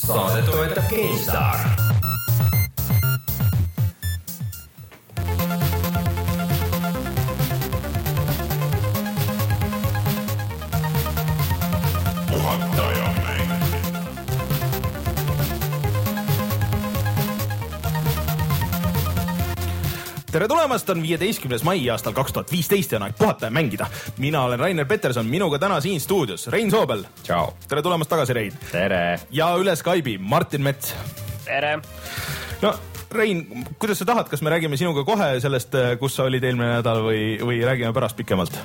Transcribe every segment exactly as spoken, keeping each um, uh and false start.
Saadet toetab GameStar. Tere tulemast, on viieteistkümnes mai aastal kaks tuhat viisteist ja on aeg puhata ja mängida. Mina olen Rainer Peterson, minuga täna siin stuudios Rein Soobel. Ciao. Tere tulemast tagasi, Rein. Tere. Ja üle Skype'i Martin Mets. Tere. No, Rein, kuidas sa tahad, kas me räägime sinuga kohe sellest, kus sa olid eelmine nädal või, või räägime pärast pikemalt?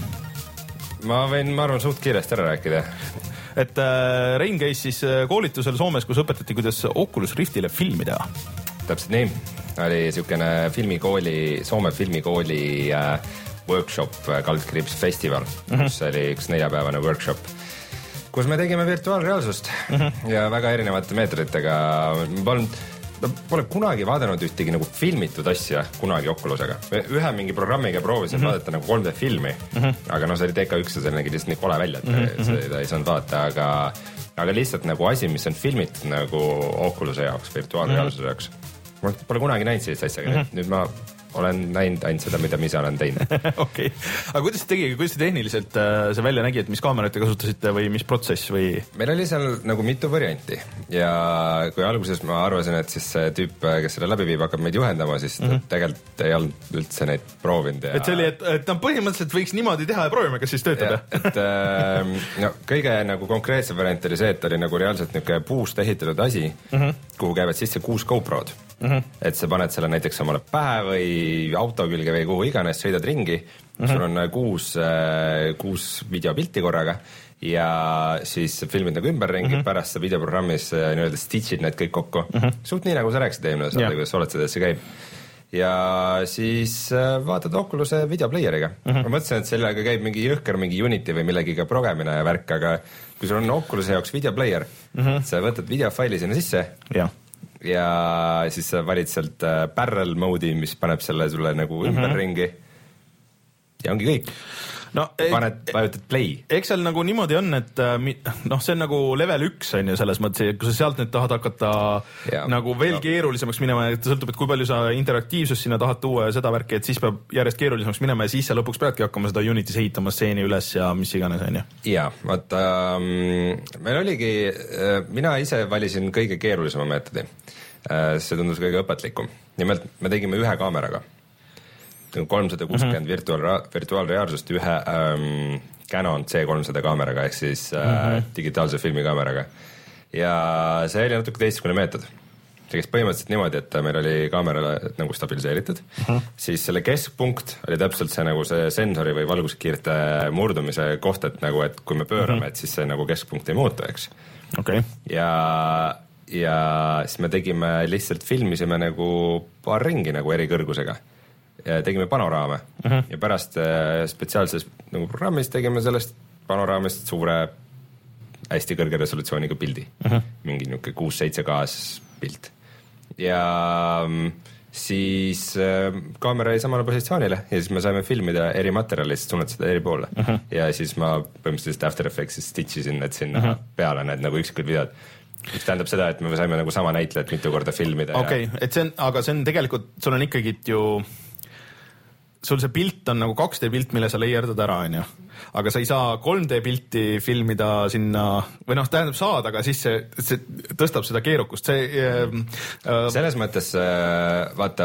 Ma võin, ma arvan, suht kiiresti ära rääkida. Et äh, Rein käis siis koolitusel Soomes, kus õpetati, kuidas Oculus Riftile filmi teha. Täpselt nii. Oli siukene filmikooli, Soome filmikooli äh, workshop, kaldkriips festival, mm-hmm. kus oli üks neljapäevane workshop, kus me tegime virtuaalreaalsust mm-hmm. ja väga erinevate meetritega. Ma polnud, ma pole kunagi vaadanud ühtegi nagu filmitud asja kunagi Oculusega. Ühe mingi programmiga proovisin mm-hmm. vaadata nagu kolm D filmi, mm-hmm. aga no see oli T K üks ja see nägi lihtsalt nii kole välja, et mm-hmm. seda ei saanud vaadata, aga, aga lihtsalt nagu asi, mis on filmitud nagu Oculuse jaoks, virtuaalreaalsuse mm-hmm. jaoks. Ma pole kunagi näinud sellist asja, mm-hmm. nüüd ma olen näinud ainult seda, mida ma ise olen teinud. Okei, aga kuidas see tegi, kuidas see tehniliselt see välja nägi, et mis kaamerat te kasutasite või mis protsess või? Meil oli seal nagu mitu varianti ja kui alguses ma arvasin, et siis see tüüp, kes selle läbi viib, hakkab meid juhendama, siis mm-hmm. tegelikult ei olnud üldse neid proovinud. Ja... Et see oli, et, et no, põhimõtteliselt võiks niimoodi teha ja proovime, kas siis töötab. Ja, et äh, no, kõige nagu konkreetse variant oli see, et oli nagu reaalselt niisugune puust ehitatud asi, mm-hmm. kuhu käivad sisse kuus GoProd. Mm-hmm. Et sa paned selle näiteks omale pähe või auto külge või kuhu iganes, sõidad ringi, mm-hmm. sul on kuus, kuus videopilti korraga ja siis filmid nagu ümberringi, mm-hmm. pärast sa videoprogrammis nii-öelda stitchid need kõik kokku. Mm-hmm. Suht nii nagu sa rääkisid eelmine saade, kuidas oled seda, et see käib. Ja siis vaatad Oculus'e videoplayeriga. Mm-hmm. Ma mõtlesin, et sellega käib mingi jõhker, mingi Unity või millegiga progemine ja värk, aga kui sul on Oculus'e jaoks videoplayer, mm-hmm. sa võtad videofaili sinna sisse ja ja siis sa valid sealt barrel mode'i, mis paneb selle sulle nagu ümber mm-hmm. ringi ja ongi kõik. No, paned, vajutad play. Eks seal nagu niimoodi on, et noh, see on nagu level üks on ju selles mõttes, kui sa sealt nüüd tahad hakata ja, nagu veel no. keerulisemaks minema, et sõltub, et kui palju sa interaktiivsust sinna tahad tuua ja seda värki, et siis peab järjest keerulisemaks minema ja siis sa lõpuks peadki hakkama seda Unity's ehitama stseeni üles ja mis iganes on ju. Ja, vaata, ähm, meil oligi, äh, mina ise valisin kõige keerulisema meetodi. Äh, see tundus kõige õpetlikum. Nimelt me tegime ühe kaameraga. kolmsada kuuskümmend mm-hmm. virtuaal, virtuaalreaalsust ühe ähm, Canon C kolmsada kaameraga ehk siis äh, mm-hmm. digitaalse filmikaameraga. Ja see oli natuke teistsugune meetod. See käis põhimõtteliselt niimoodi, et meil oli kaamera nagu stabiliseeritud, mm-hmm. siis selle keskpunkt oli täpselt see nagu see sensori või valguskiirte murdumise koht, et nagu, et kui me pöörame, mm-hmm. et siis see nagu keskpunkt ei muutu, eks. Okay. Ja, ja siis me tegime lihtsalt filmisime nagu paar ringi nagu eri kõrgusega. Ja tegime panoraame uh-huh. ja pärast äh, spetsiaalses nagu programmis tegime sellest panoraamist suure hästi kõrge resolutsiooniga pildi. Uh-huh. Mingi niuke kuus seitse kaas pilt. Ja ähm, siis äh, kaamera jäi samale positsioonile ja siis me saime filmida eri materjalist, suunad seda eri poole. Uh-huh. Ja siis ma põhimõtteliselt After Effectsis stitchisin need sinna uh-huh. peale, need nagu üksikul videod. Mis tähendab seda, et me saime nagu sama näitlejat mitu korda filmida. Okei, okay, et see on, aga see on tegelikult, sul on ikkagi ju sul see pilt on nagu kaks D pilt, mille sa leierdad ära, on ju. Aga sa ei saa kolm D pilti filmida sinna, või noh, tähendab saada, aga siis see, see tõstab seda keerukust. See, äh, Selles mõttes, äh, vaata,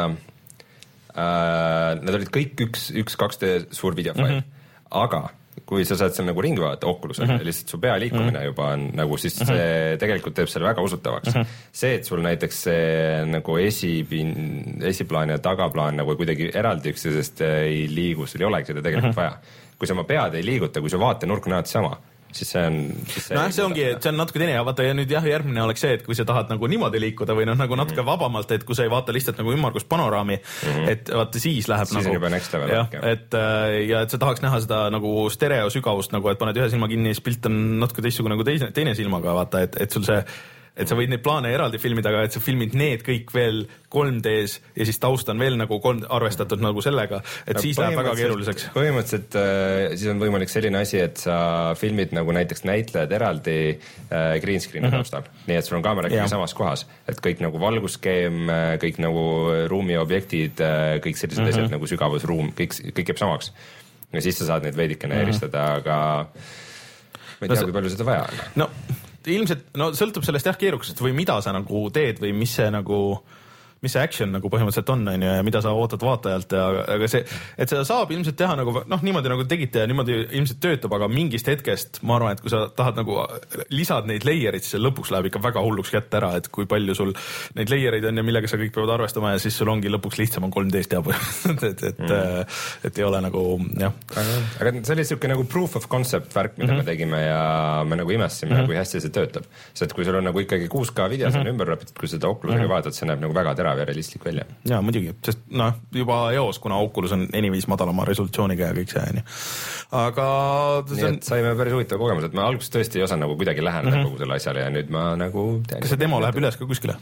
äh, need olid kõik üks, üks kaks D suur videofail, mm-hmm. aga kui sa saad seal nagu ringi vaadata Oculusel mm-hmm. ja lihtsalt su pea liikumine mm-hmm. juba on nagu, siis mm-hmm. see tegelikult teeb selle väga usutavaks. Mm-hmm. See, et sul näiteks see nagu esipin, esiplaan ja tagaplaan nagu kuidagi eraldi üksteisest ei liigu, sul ei olegi seda tegelikult mm-hmm. vaja. Kui sa oma pead ei liiguta, kui su vaatenurk näed sama, siis see on... Siis see no jah, see ongi, et see on natuke teine ja vaata ja nüüd jah, järgmine oleks see, et kui sa tahad nagu niimoodi liikuda või noh, nagu natuke mm-hmm. vabamalt, et kui sa ei vaata lihtsalt nagu ümmargust panoraami, mm-hmm. et vaata siis läheb siis nagu... on juba next level. Ja, et, ja et sa tahaks näha seda nagu stereo sügavust, nagu et paned ühe silma kinni, siis pilt on natuke teistsugune nagu teine, teine silmaga, vaata, et, et sul see et sa võid neid plaane eraldi filmida, aga et sa filmid need kõik veel kolm D-s ja siis taust on veel nagu kolm arvestatud nagu sellega, et no, siis läheb väga keeruliseks. Põhimõtteliselt äh, siis on võimalik selline asi, et sa filmid nagu näiteks näitlejad eraldi äh, green screen'i mm -hmm. taustal, nii et sul on kaamera ikkagi samas kohas, et kõik nagu valguskeem, kõik nagu ruumi objektid, kõik sellised mm -hmm. asjad nagu sügavusruum, kõik, kõik jääb samaks. Ja siis sa saad neid veidikene mm -hmm. eristada, aga ma ei tea no,, kui palju seda vaja on. No ilmselt, no sõltub sellest jah keerukusest või mida sa nagu teed või mis see nagu mis see action nagu põhimõtteliselt on, on ju, ja mida sa ootad vaatajalt ja aga see, et seda saab ilmselt teha nagu noh, niimoodi nagu tegite ja niimoodi ilmselt töötab, aga mingist hetkest ma arvan, et kui sa tahad nagu lisad neid layerid, siis lõpuks läheb ikka väga hulluks kätte ära, et kui palju sul neid layerid on ja millega sa kõik peavad arvestama ja siis sul ongi lõpuks lihtsam on kolm D-st teha põhimõtteliselt, et, et, mm. et ei ole nagu jah. aga see oli siuke nagu proof of concept värk, mida mm -hmm. me tegime ja me nagu imestasime mm, -hmm. kui hästi see töötab. sest kui sul on nagu ikkagi kuus K video, see on ümber rapitud, kui seda Oculusega mm -hmm. vaatad, see näeb nagu väga terav ja realistlik välja. Jaa, muidugi, sest noh, juba eos, kuna Oculus on eniviis madalama resolutsiooniga ja kõik see on ju. Aga nii on... et saime päris huvitav kogemus, et ma alguses tõesti ei osanud nagu kuidagi läheneda mm -hmm. kogu selle asjale ja nüüd ma nagu tean. Kas see demo läheb üles ka kuskile?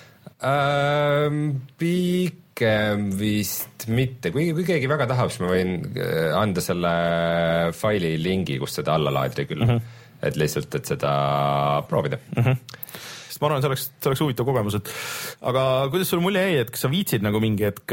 Ähm, pigem vist mitte, kui, kui keegi väga tahab, siis ma võin anda selle faili lingi, kus seda alla laadida küll mm, -hmm. et lihtsalt, et seda proovida mm. -hmm. ma arvan, see oleks, see oleks huvitav kogemus, et aga kuidas sul mulje jäi, et kas sa viitsid nagu mingi hetk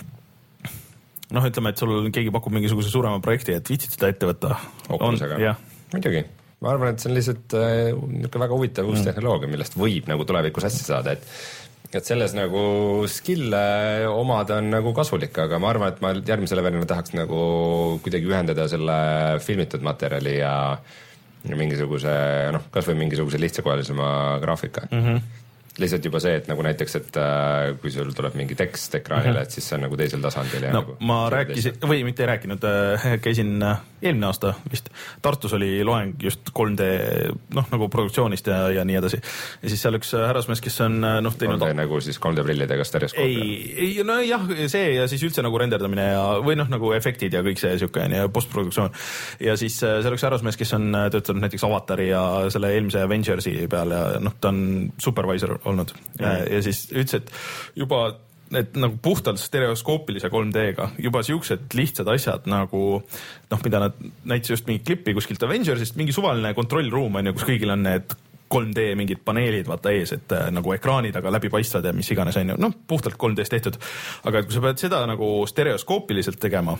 noh, ütleme, et sul keegi pakub mingisuguse suurema projekti, et viitsid seda ette võtta? Oculusega? Muidugi. Ma arvan, et see on lihtsalt äh, väga huvitav uus mm. tehnoloogia, millest võib nagu tulevikus hästi saada, et et selles nagu skill'e omad on nagu kasulik, aga ma arvan, et ma järgmisele verjale tahaks nagu kuidagi ühendada selle filmitud materjali ja ja mingisuguse, noh, kas või mingisuguse lihtsakohalisema graafika mm. -hmm. lihtsalt juba see, et nagu näiteks, et äh, kui sul tuleb mingi tekst ekraanile mm, -hmm. et siis see on nagu teisel tasandil. Ja no nagu ma rääkisin, või mitte ei rääkinud äh,, käisin äh, eelmine aasta vist, Tartus oli loeng just kolm D noh, nagu produktsioonist ja, ja nii edasi. Ja siis seal üks härrasmees, kes on noh teinud... kolm D nagu siis kolm D prillidega stereoskoop? Ei, ei, no jah, see ja siis üldse nagu renderdamine ja, või noh, nagu efektid ja kõik see siuke ja postproduktsioon. Ja siis seal üks härrasmees, kes on töötanud näiteks Avatari ja selle eelmise Avengersi peal ja noh, ta on supervisor olnud mm. ja, ja siis ütles, et juba et nagu puhtalt stereoskoopilise kolm D-ga juba siuksed lihtsad asjad nagu noh, mida nad näitasid just mingi klippi kuskilt Avengersist, mingi suvaline kontrollruum on ju, kus kõigil on need kolm D mingid paneelid vaata ees, et äh, nagu ekraanid, aga läbipaistvad ja mis iganes on ju, noh, puhtalt kolm D-s tehtud. aga kui sa pead seda nagu stereoskoopiliselt tegema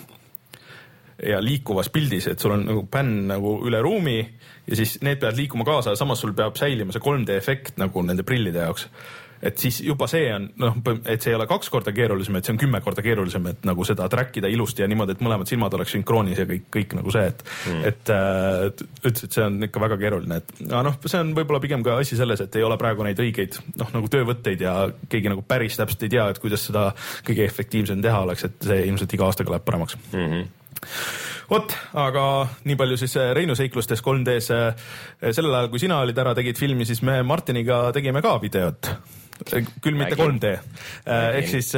ja liikuvas pildis, et sul on nagu pänn nagu üle ruumi ja siis need peavad liikuma kaasa ja samas sul peab säilima see kolm D efekt nagu nende prillide jaoks. Et siis juba see on, noh, et see ei ole kaks korda keerulisem, et see on kümme korda keerulisem, et nagu seda trackida ilusti ja niimoodi, et mõlemad silmad oleks sünkroonis ja kõik, kõik nagu see, et mm. et ütles, et see on ikka väga keeruline, et noh, see on võib-olla pigem ka asi selles, et ei ole praegu neid õigeid, noh, nagu töövõtteid ja keegi nagu päris täpselt ei tea, et kuidas seda kõige efektiivsem teha oleks, et see ilmselt iga aastaga läheb paremaks mm. -hmm. Vot, aga nii palju siis Reinu seiklustes kolm D-s. Sellel ajal, kui sina olid ära, tegid filmi, siis me Martiniga tegime ka videot. Küll mitte kolm D. Ehk siis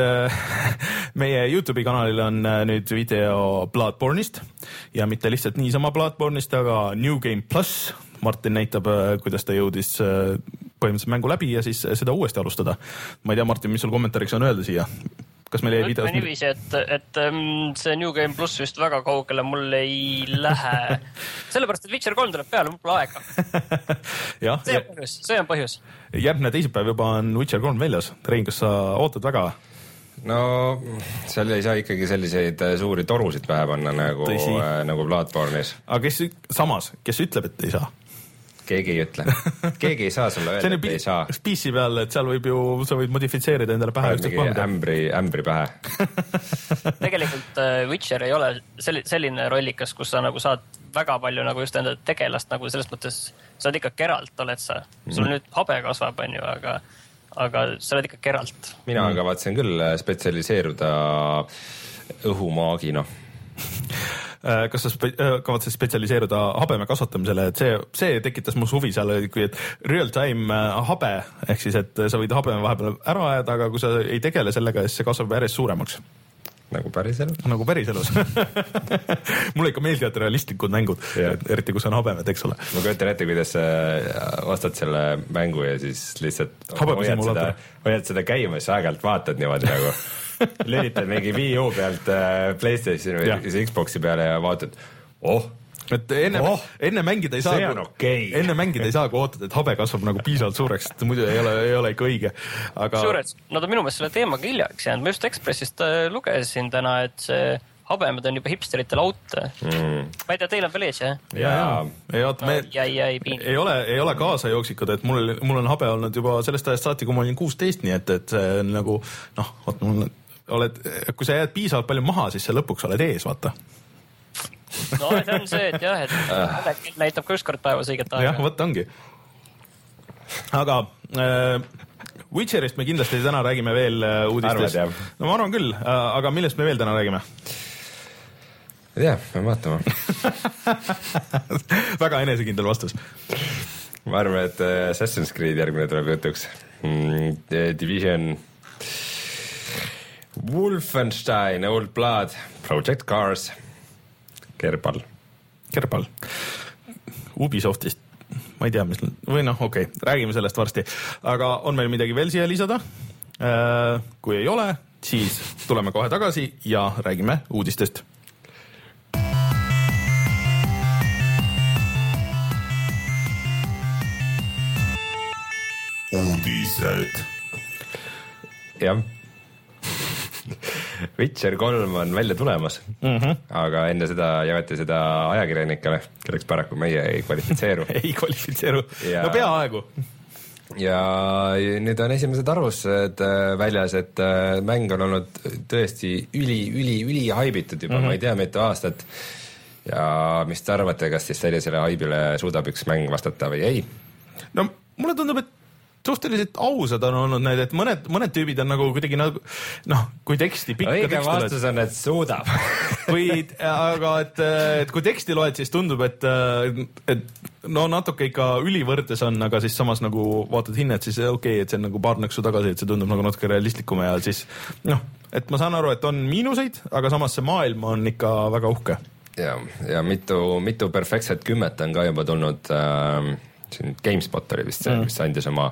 meie YouTube'i kanalil on nüüd video Bloodborne'ist ja mitte lihtsalt niisama Bloodborne'ist, aga New Game Plus. Martin näitab, kuidas ta jõudis põhimõtteliselt mängu läbi ja siis seda uuesti alustada. Ma ei tea, Martin, mis sul kommentaariks on öelda siia? Kas meil jäi videos... niiviisi, et, et see New Game Plus vist väga kaugele mul ei lähe. Sellepärast, et Witcher kolm tuleb peale, mul pole aega. ja, see, on põhjus, see on põhjus. Järgmine teisipäev juba on Witcher kolm väljas. Rein, kas sa ootad väga? No seal ei saa ikkagi selliseid suuri torusid pähe panna nagu, nagu Bloodborne'is. Aga kes samas, kes ütleb, et ei saa? Keegi ei ütle. Keegi ei saa sulle öelda, et ei saa. P C peal, et seal võib ju, sa võid modifitseerida endale pähe. Mingi ämbri, ämbri pähe. Tegelikult Witcher ei ole selline rollikas, kus sa nagu saad väga palju nagu just enda tegelast, nagu selles mõttes sa oled ikka keralt, oled sa. Sul nüüd habe kasvab, on ju, aga, aga sa oled ikka keralt. Mina mm. kavatsen küll spetsialiseeruda õhumaagina. Kas sa spe- kavatses spetsialiseeruda habeme kasvatamisele, et see, see tekitas mu huvi seal, kui et real time habe, ehk siis, et sa võid habeme vahepeal ära ajada, aga kui sa ei tegele sellega, siis see kasvab järjest suuremaks. nagu päriselus. Nagu päriselus. Mulle ikka meeldivad realistlikud mängud, eriti kus on habemed, eks ole. Ma kujutan ette, kuidas ostad selle mängu ja siis lihtsalt hoiad seda, hoiad seda käima ja siis aeg-ajalt vaatad niimoodi nagu lülitad mingi Wii U pealt PlayStation või Xboxi peale ja vaatad, oh, et enne, oh, enne mängida ei saa, okay. enne mängida ei saa, kui ootad, et habe kasvab nagu piisavalt suureks, et muidu ei ole, ei ole ikka õige. Aga... Suured, nad on minu meelest selle teemaga hiljaks jäänud. Ma just Ekspressist lugesin täna, et see habemed on juba hipsteritel out. Mm. Ma ei tea, teil on veel ees, jah? Ja, ja. Ei, oota, me... jäi, jäi, ei, ole, ei ole kaasa jooksikud, et mul, mul on habe olnud juba sellest ajast saati, kui ma olin kuusteist, nii et, et see on nagu, noh, oot, mul oled, kui sa jääd piisavalt palju maha, siis sa lõpuks oled ees, vaata. No see on see, et jah, et näitab ka üks kord päevas õiget aega. Jah, võtta ongi. Aga äh, Witcherist me kindlasti täna räägime veel uudistes. Arvad, no ma arvan küll, aga millest me veel täna räägime? Ei tea, me vaatama. Väga enesekindel vastus. Ma arvan, et Assassin's Creed järgmine tuleb jutuks. Division, Wolfenstein, Old Blood, Project Cars, Kerbal. Kerbal. Ubisoftist. Ma ei tea, mis... Või noh, okei, okay. Räägime sellest varsti. Aga on meil midagi veel siia lisada? Kui ei ole, siis tuleme kohe tagasi ja räägime uudistest. Uudised. Jah. Witcher kolm on välja tulemas, mm-hmm. aga enne seda jagati seda ajakirjanikele, kelleks paraku meie ei kvalifitseeru. ei kvalifitseeru, ja... no peaaegu. Ja nüüd on esimesed arvused väljas, et mäng on olnud tõesti üli, üli, üli haibitud juba, mm-hmm. ma ei tea, mitu aastat. Ja mis te arvate, kas siis sellisele haibile suudab üks mäng vastata või ei? No mulle tundub, et suhteliselt ausad on olnud need, et mõned, mõned tüübid on nagu kuidagi nagu, noh, kui teksti pikka õige vastus on, et suudab. või, aga et, et kui teksti loed, siis tundub, et, et no natuke ikka ülivõrdes on, aga siis samas nagu vaatad hinnet, siis okei, okay, et see on nagu paar nõksu tagasi, et see tundub nagu natuke realistlikum ja siis, noh, et ma saan aru, et on miinuseid, aga samas see maailm on ikka väga uhke. Ja, ja mitu, mitu perfektset kümmet on ka juba tulnud äh, siin GameSpot oli vist see, mm. mis andis oma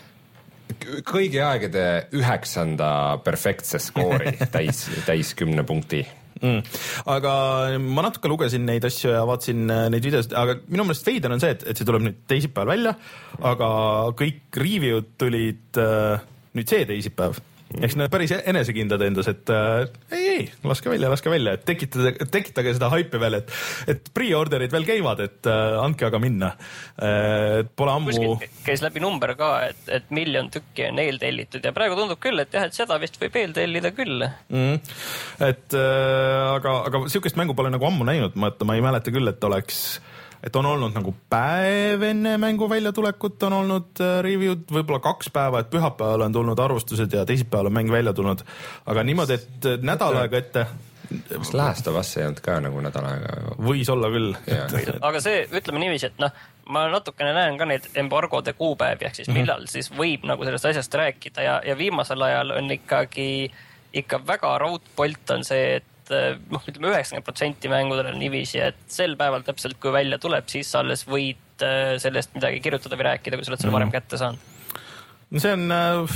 kõigi aegade üheksanda perfektse skoori täis, täis kümne punkti. Mm. Aga ma natuke lugesin neid asju ja vaatasin neid videosid, aga minu meelest veider on see, et, et see tuleb nüüd teisipäeval välja, aga kõik review'd tulid äh, nüüd see teisipäev. Eks nad päris enesekindlad endas, et äh, ei, ei, laske välja, laske välja, et tekitage, tekitage seda haipi veel, et, et pre-orderid veel käivad, et äh, andke aga minna. Äh, pole ammu... Kuskil käis läbi number ka, et, et miljon tükki on eeltellitud ja praegu tundub küll, et jah, et seda vist võib eeltellida küll. Mm. Et äh, aga, aga sihukest mängu pole nagu ammu näinud, ma, ma ei mäleta küll, et oleks... et on olnud nagu päev enne mängu väljatulekut on olnud review'd, võib-olla kaks päeva, et pühapäeval on tulnud arvustused ja teisipäeval on mäng välja tulnud, aga niimoodi, et nädal aega ette kas Last of Us ei olnud ka nagu nädal aega? Võis olla küll. aga see, ütleme niiviisi, et noh, ma natukene näen ka neid embargode kuupäevi, ehk siis millal mm-hmm. siis võib nagu sellest asjast rääkida ja, ja viimasel ajal on ikkagi ikka väga raudpolt on see, et noh, ütleme üheksakümmend protsenti mängudel on niiviisi, et sel päeval täpselt kui välja tuleb, siis alles võid sellest midagi kirjutada või rääkida, kui sa oled selle varem kätte saanud. No see on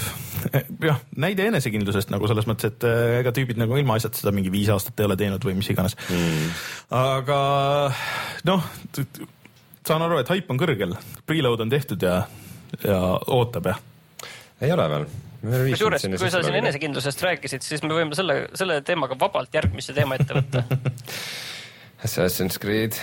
jah, näide enesekindlusest nagu selles mõttes, et ega tüübid nagu ilma asjad seda mingi viis aastat ei ole teinud või mis iganes. Mm. Aga noh, saan aru, et haip on kõrgel, preload on tehtud ja, ja ootab ja. Ei ole veel. Kusjuures, kui sa siin enesekindlusest rääkisid, siis me võime selle, selle teemaga vabalt järgmisse teema ette võtta. Assassin's Creed.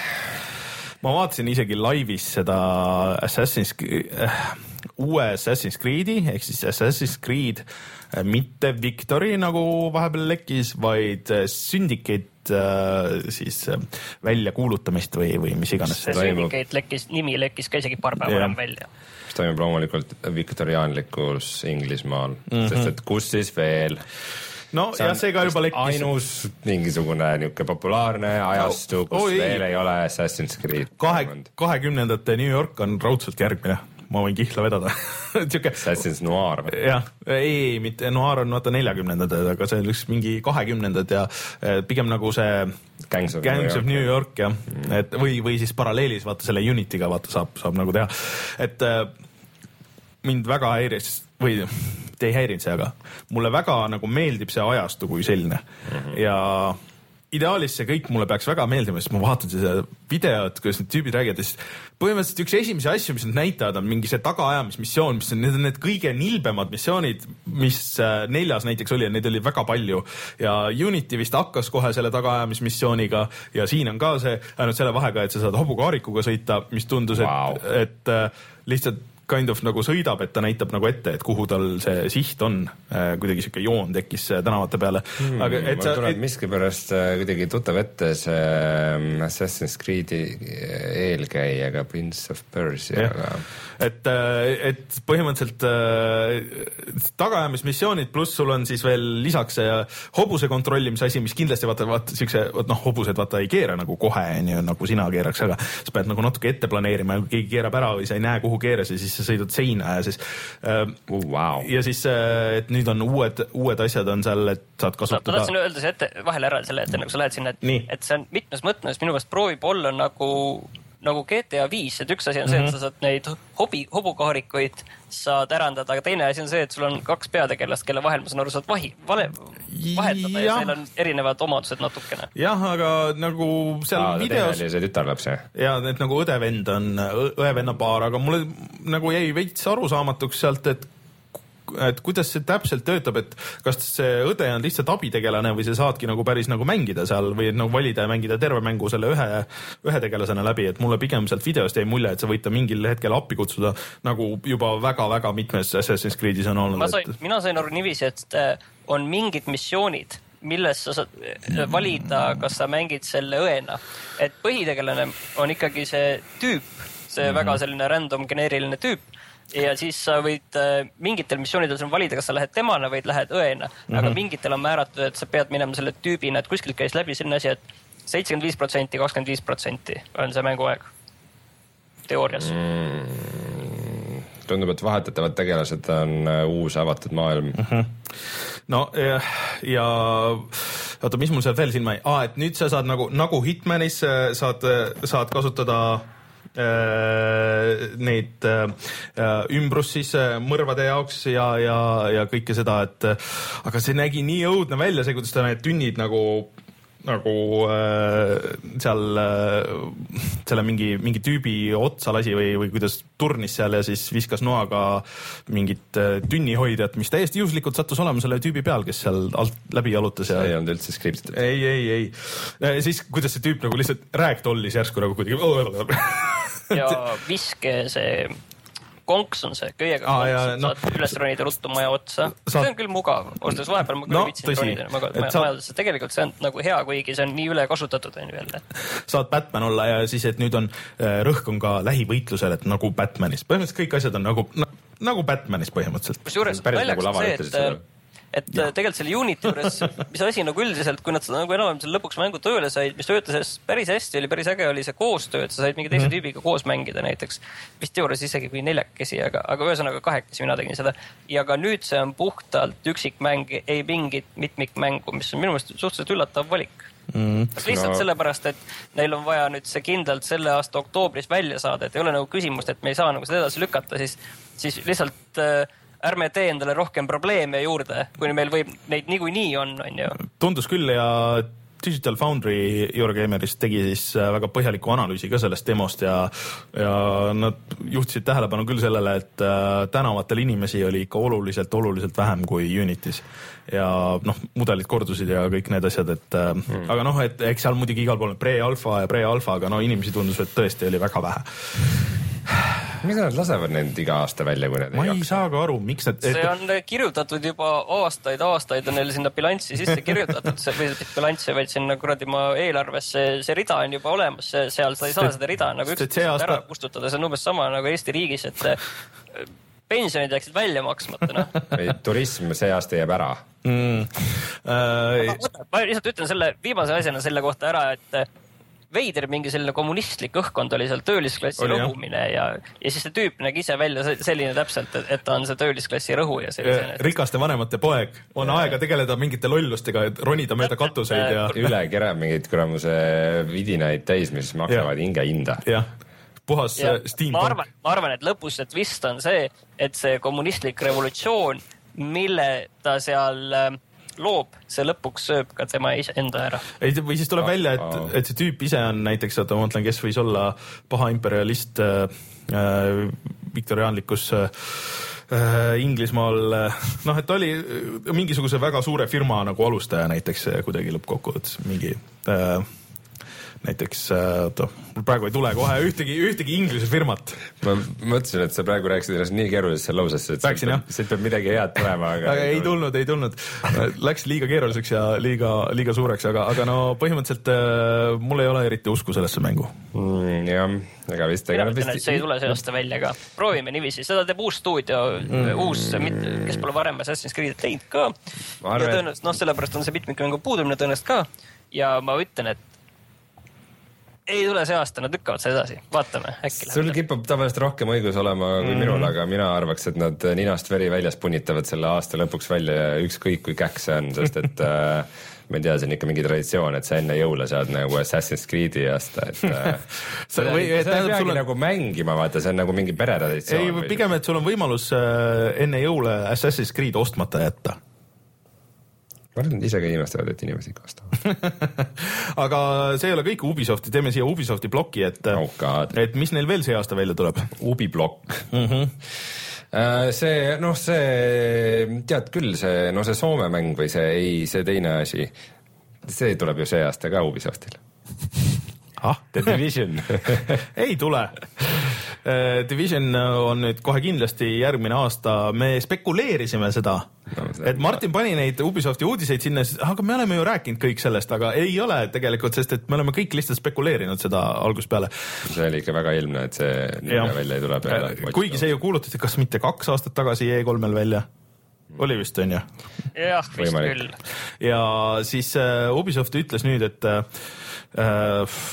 Ma vaatasin isegi laivis seda Assassin's Creed, äh, uue Assassin's Creed'i, ehk siis Assassin's Creed äh, mitte Victory nagu vahepeal lekkis, vaid Syndicate äh, siis äh, välja kuulutamist või, või mis iganes. See Syndicate lekkis, nimi lekkis ka isegi paar päeva varem välja. Mis toimub loomulikult viktoriaanlikus Inglismaal, mm-hmm. sest et kus siis veel? No see ja see ka juba lekkis. Ainus mingisugune niuke populaarne ajastu, kus oh, veel ei ole Assassin's Creed. Kahe, kahekümnendate New York on raudselt järgmine. ma võin kihla vedada. Assassin's Noir. jah, ei, mitte Noir on vaata neljakümnendad, aga see on üks mingi kahekümnendad ja pigem nagu see Gangs of, Gangs of New York, jah. Mm. Et või, või siis paralleelis vaata selle Unity'ga vaata saab, saab nagu teha. Et äh, mind väga häiris, või te ei häirinud see, aga mulle väga nagu meeldib see ajastu kui selline. Mm-hmm. Ja ideaalis see kõik mulle peaks väga meeldima, sest ma vaatan seda videot, kuidas need tüübid räägivad, siis põhimõtteliselt üks esimesi asju, mis nad näitavad, on mingi see tagaajamismissioon, mis on, need on need kõige nilbemad missioonid, mis neljas näiteks oli, ja neid oli väga palju. Ja Unity vist hakkas kohe selle tagaajamismissiooniga ja siin on ka see, ainult selle vahega, et sa saad hobukaarikuga sõita, mis tundus, wow. et, et lihtsalt kind of nagu sõidab, et ta näitab nagu ette, et kuhu tal see siht on. Kuidagi siuke joon tekkis tänavate peale. Hmm, aga, et ma tulen et... miskipärast kuidagi tuttav ette see Assassin's Creed'i eelkäijaga Prince of Persia. Et, et põhimõtteliselt tagaajamismissioonid pluss sul on siis veel lisaks see hobuse kontrollimise asi, mis kindlasti vaata, vaata siukse, noh, hobused vaata ei keera nagu kohe, nii, nagu sina keeraks, aga sa pead nagu natuke ette planeerima ja kui keegi keerab ära või sa ei näe, kuhu keeras ja siis sa sõidad seina ja siis äh, oh, wow. ja siis, et nüüd on uued, uued asjad on seal, et saad kasutada. Ma tahtsin öelda see ette, vahele ära selle, et nagu sa lähed sinna, et, et see on mitmes mõtmes minu käest proovib olla nagu, nagu G T A viis, et üks asi on see, et sa saad neid hobi, hobukaarikuid saad ärandada, aga teine asi on see, et sul on kaks peategelast, kelle vahel ma saan aru, saad vahi, vale, vahetada ja, ja neil on erinevad omadused natukene. Jah, aga nagu seal Aa, videos... Teine oli see tütarlaps, jah? Ja, et nagu õde-vend on, õe-venna paar, aga mulle nagu jäi veits arusaamatuks sealt, et et kuidas see täpselt töötab, et kas see õde on lihtsalt abitegelane või see saadki nagu päris nagu mängida seal või nagu valida ja mängida terve mängu selle ühe, ühe tegelasena läbi, et mulle pigem sealt videost jäi mulje, et sa võid ta mingil hetkel appi kutsuda, nagu juba väga-väga mitmes Assassin's Creed'is on olnud. Ma sain, et... mina sain aru niiviisi, et on mingid missioonid, milles sa saad valida, kas sa mängid selle õena. Et põhitegelane on ikkagi see tüüp, see mm-hmm. väga selline random geneeriline tüüp, ja siis sa võid äh, mingitel missioonidel sul valida, kas sa lähed temana või lähed õena, mm-hmm. aga mingitel on määratud, et sa pead minema selle tüübina, et kuskilt käis läbi selline asi, et seitsekümmend viis protsenti, kakskümmend viis protsenti on see mänguaeg teoorias. Mm, tundub, et vahetatavad tegelased on uh, uus avatud maailm. Mm-hmm. No ja, ja oota, mis mul seal veel silma ei? Ah, et nüüd sa saad nagu, nagu Hitmanis saad, saad kasutada neid ümbrus siis mõrvade jaoks ja, ja, ja kõike seda, et aga see nägi nii õudne välja, see, kuidas ta need tünnid nagu nagu äh, seal äh, selle mingi, mingi tüübi otsa lasi või, või kuidas turnis seal ja siis viskas noaga mingit äh, tünnihoidjat, mis täiesti juhuslikult sattus olema selle tüübi peal, kes seal alt läbi jalutas. Ja... see ei olnud üldse skriptitud. ei, ei, ei. Siis kuidas see tüüp nagu lihtsalt räägtollis järsku nagu kuidagi ja viske see konks on see köiega ah, konks, et no, saad üles ronida ruttu maja otsa. Saad... See on küll mugav, ostes vahepeal ma küll no, vitsin ronida majadesse. Saad... Tegelikult see on nagu hea, kuigi see on nii üle kasutatud on jälle. Saad Batman olla ja siis, et nüüd on rõhk on ka lähivõitlusel, et nagu Batmanis. Põhimõtteliselt kõik asjad on nagu, nagu Batmanis põhimõtteliselt. Kusjuures väljaks on see, et et ja. Tegelikult selle Unity juures, mis asi nagu üldiselt, kui nad nagu enam selle lõpuks mängu tööle said, mis töötas päris hästi, oli päris äge, oli see koostöö, et sa said mingi teise mm-hmm. tüübiga koos mängida näiteks. Vist juures isegi kui neljakesi, aga, aga ühesõnaga kahekesi mina tegin seda. Ja ka nüüd see on puhtalt üksikmäng, ei mingit mitmikmängu, mis on minu meelest suhteliselt üllatav valik. Mm. Lihtsalt no. Sellepärast, et neil on vaja nüüd see kindlalt selle aasta oktoobris välja saada, et ei ole nagu küsimust, et me ei saa nagu seda edasi lükata, siis, siis lihtsalt äh, ärme tee endale rohkem probleeme juurde, kui meil võib neid niikuinii on, on ju. Tundus küll ja Digital Foundry Eurogamerist tegi siis väga põhjaliku analüüsi ka sellest demost ja, ja nad juhtisid tähelepanu küll sellele, et tänavatel inimesi oli ikka oluliselt, oluliselt vähem kui Unitis. Ja noh, mudelid kordusid ja kõik need asjad, et mm. aga noh, et eks seal muidugi igal pool pre-alfa ja pre-alfa, aga no inimesi tundus, et tõesti oli väga vähe. Mida nad lasevad need iga aasta välja, kui need ma ei, ei saa ka aru, miks need... See on kirjutatud juba aastaid, aastaid on neil sinna bilanssi sisse kirjutatud, see, või bilanssi, vaid sinna kuradi ma eelarves, see, see rida on juba olemas, see, seal sa ei saa seda rida nagu üks aasta... ära kustutada, see on umbes sama nagu Eesti riigis, et pensionid jääksid välja maksmata, noh. Või turism see aasta jääb ära. Mm. Uh, ma, ma lihtsalt ütlen selle viimase asjana selle kohta ära, et veider mingi selline kommunistlik õhkkond oli seal töölisklassi oli, rõhumine ja, ja siis see tüüp nägi ise välja selline täpselt, et ta on see töölisklassi rõhu ja selline. Rikaste vanemate poeg, on ja. Aega tegeleda mingite lollustega, et ronida mööda katuseid ja üle kerab mingid kuramuse vidinaid täis, mis maksavad hinge hinda. Jah. Puhas ja, steam. Ma arvan, ma arvan, et lõpus see twist on see, et see kommunistlik revolutsioon, mille ta seal loob, see lõpuks sööb ka tema enda ära. Ei, või siis tuleb oh, välja, et, oh. et see tüüp ise on näiteks, et ma mõtlen, kes võis olla paha imperialist äh, viktoriaanlikus äh, Inglismaal, noh, et oli mingisuguse väga suure firma nagu alustaja näiteks kuidagi lõppkokkuvõttes mingi äh, näiteks, oota, praegu ei tule kohe ühtegi, ühtegi inglise firmat. Ma mõtlesin, et sa praegu rääkisid ennast nii keerulisesse lausesse, et Rääksin, siit, peab, siit peab midagi head tulema. Aga, aga ei tulnud, ei tulnud. Läks liiga keeruliseks ja liiga, liiga suureks, aga, aga no põhimõtteliselt äh, mul ei ole eriti usku sellesse mängu. Mm, jah, ega vist. Mina mõtlen, et see ei tule see aasta välja ka. Proovime niiviisi, seda teeb uus stuudio, mm. uus, kes pole varem Assassin's Creed teinud ka. Ja tõenäoliselt, noh, sellepärast on see mitmikmängu puudumine tõenäoliselt ka. Ja ma ütlen, et ei tule see aasta, nad lükkavad seda edasi. Vaatame, äkki läheb. Sul kipub tavaliselt rohkem õigus olema kui mm. minul, aga mina arvaks, et nad ninast veri väljas punnitavad selle aasta lõpuks välja ja ükskõik kui käks see on, sest et äh, ma ei tea, see on ikka mingi traditsioon, et sa enne jõule saad nagu Assassin's Creed'i aasta, et äh, sa ei peagi sulle... nagu mängima, vaata, see on nagu mingi peretraditsioon. Ei, pigem, et sul on võimalus äh, enne jõule Assassin's Creed ostmata jätta. Ma arvan, ise ka imestavad, et inimesi ikka ostavad. Aga see ei ole kõik Ubisofti, teeme siia Ubisofti bloki, et, oh et mis neil veel see aasta välja tuleb? Ubiblokk. Mm-hmm. See, noh, see, tead küll, see, no see Soome mäng või see, ei, see teine asi, see tuleb ju see aasta ka Ubisoftil. Ah? The Division. Ei tule. Division on nüüd kohe kindlasti järgmine aasta, me spekuleerisime seda, no, et Martin pani neid Ubisofti uudiseid sinna, aga me oleme ju rääkinud kõik sellest, aga ei ole tegelikult, sest et me oleme kõik lihtsalt spekuleerinud seda algust peale. See oli ikka väga ilmne, et see ja. Välja ei tule peale. Kuigi see ju kuulutati, kas mitte kaks aastat tagasi E kolmel välja. Oli vist, on ju? Jah, vist Võimalik. Küll. Ja siis uh, Ubisoft ütles nüüd, et uh,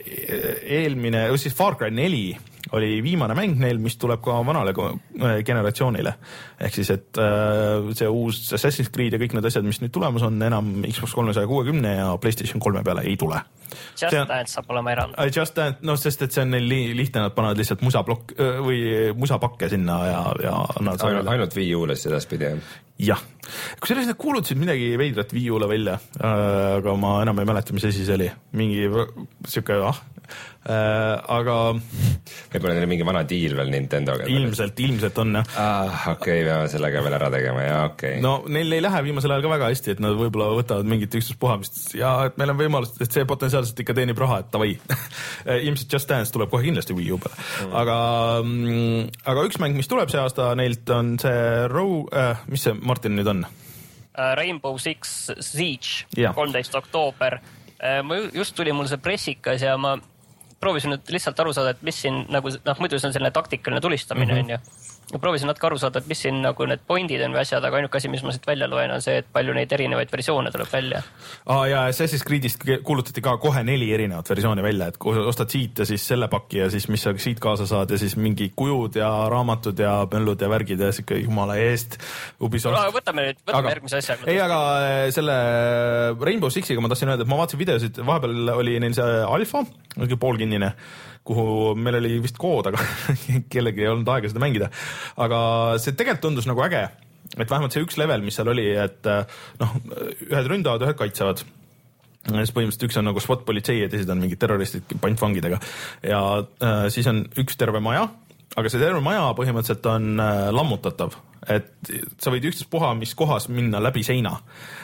eelmine, siis Far Cry neli oli viimane mäng neil, mis tuleb ka vanale generatsioonile. Ehk siis, et uh, see uus Assassin's Creed ja kõik need asjad, mis nüüd tulemas on, enam Xbox kolmesaja kuuekümne ja PlayStation kolme peale ei tule. Just on, Dance saab olema erand. Just Dance, no sest, et see on neil li lihtne, nad panevad lihtsalt musablokk või musapakke sinna ja, ja nad ainult, ainult Wii U-les edaspidi, jah? Jah. Kui selles nad kuulutasid midagi veidrat Wii U-le välja, aga ma enam ei mäleta, mis asi see oli. Mingi siuke, ah, Äh, aga võib-olla neil mingi vana diil veel Nintendoga. Ilmselt, ilmselt on, jah. Ah, okei, okay, peame sellega veel ära tegema, ja okei. Okay. No neil ei lähe viimasel ajal ka väga hästi, et nad võib-olla võtavad mingit üksuspuhamist ja et meil on võimalus, et see potentsiaalselt ikka teenib raha, et tavai. Ilmselt Just Dance tuleb kohe kindlasti Wii U peale. Mm. Aga, aga üks mäng, mis tuleb see aasta neilt, on see Row, äh, mis see Martin nüüd on? Rainbow Six Siege, yeah. kolmteist oktoober. Ma just tuli mul see pressikas ja ma proovisin nüüd lihtsalt aru saada, et mis siin nagu, noh, muidu see on selline taktikaline tulistamine, mm-hmm. on ju. Ma proovisin natuke aru saada, et mis siin nagu need pointid on või asjad, aga ainuke asi, mis ma siit välja loen, on see, et palju neid erinevaid versioone tuleb välja. Ah, ja Assassin's Creedist kuulutati ka kohe neli erinevat versiooni välja, et kui ostad siit ja siis selle paki ja siis mis sa siit kaasa saad ja siis mingi kujud ja raamatud ja möllud ja värgid ja siuke jumala eest. Ubisoft. No, võtame nüüd, võtame aga, järgmise asja. Ei, aga selle Rainbow Sixiga ma tahtsin öelda, et ma vaatasin videosid, vahepeal oli neil see alfa, poolkinnine, kuhu meil oli vist kood, aga kellegi ei olnud aega seda mängida. Aga see tegelikult tundus nagu äge, et vähemalt see üks level, mis seal oli, et noh, ühed ründavad, ühed kaitsevad. Siis põhimõtteliselt üks on nagu SWAT-politsei ja teised on mingid terroristid pantvangidega. Ja äh, siis on üks terve maja, aga see terve maja põhimõtteliselt on äh, lammutatav. Et sa võid ükstaspuha, mis kohas minna läbi seina.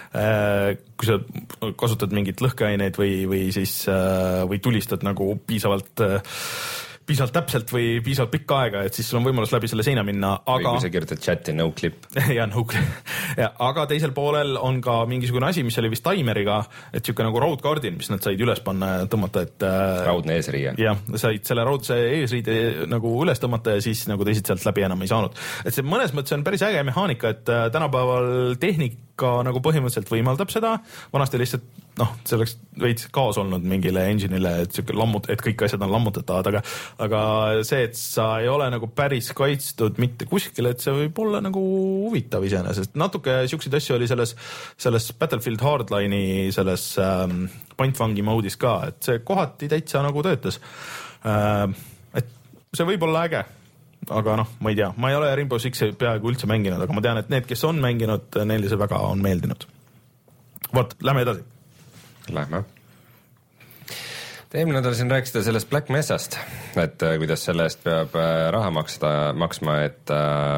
Kui sa kasutad mingit lõhkeaineid või, või siis või tulistad nagu piisavalt, piisavalt täpselt või piisavalt pikka aega, et siis sul on võimalus läbi selle seina minna. Aga... Või kui sa kirjutad chati no clip. ja, no clip. Ja, aga teisel poolel on ka mingisugune asi, mis oli vist taimeriga, et siuke nagu road guardin, mis nad said üles panna ja tõmmata, et... Raudne eesriie. Jah, said selle raudse eesriide nagu üles tõmmata ja siis nagu teised sealt läbi enam ei saanud. Et see mõnes mõttes on päris äge mehaanika, et tänapäeval tehnik ka nagu põhimõtteliselt võimaldab seda, vanasti lihtsalt noh, see oleks veits kaos olnud mingile engine'ile, et siuke lammut, et kõik asjad on lammutatavad, aga aga see, et sa ei ole nagu päris kaitstud mitte kuskile, et see võib olla nagu huvitav iseenesest. Natuke siukseid asju oli selles, selles Battlefield Hardline'i selles ähm, pointvangi moodis ka, et see kohati täitsa nagu töötas. Äh, et see võib olla äge. Aga noh, ma ei tea, ma ei ole Rainbow Six'i peaaegu üldse mänginud, aga ma tean, et need, kes on mänginud, neile see väga on meeldinud. Vot, lähme edasi. Lähme. Eelmine nädal siin rääkisite sellest Black Mesast, et kuidas selle eest peab raha maksta, maksma, et,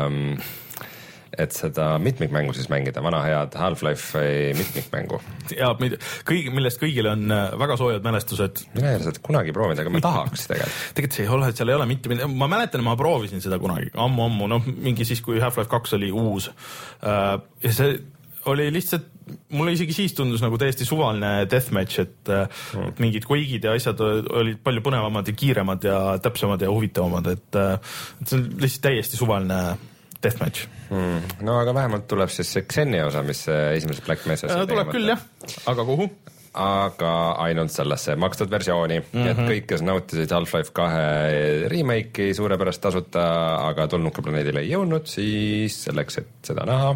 et seda mitmikmängu siis mängida, vana head Half-Life mitmikmängu. Ja kõigi, millest kõigil on väga soojad mälestused. Mina ei ole seda kunagi proovinud, aga ma tahaks tegelikult. Tegelikult see ei ole, et seal ei ole mitte, ma mäletan, ma proovisin seda kunagi, ammu-ammu, noh mingi siis, kui Half-Life kaks oli uus. Ja see oli lihtsalt, mulle isegi siis tundus nagu täiesti suvaline deathmatch, et, mm. et mingid quake'id ja asjad olid palju põnevamad ja kiiremad ja täpsemad ja huvitavamad, et, et see on lihtsalt täiesti suvaline deathmatch. Mm. No aga vähemalt tuleb siis see Xeni osa, mis esimeses Black Mesas ja, tuleb küll jah, aga kuhu? Aga ainult sellesse makstud versiooni, mm-hmm. et kõik, kes nautisid Half-Life kahe remake'i suurepärast tasuta, aga tulnuka planeedile ei jõudnud, siis selleks, et seda näha,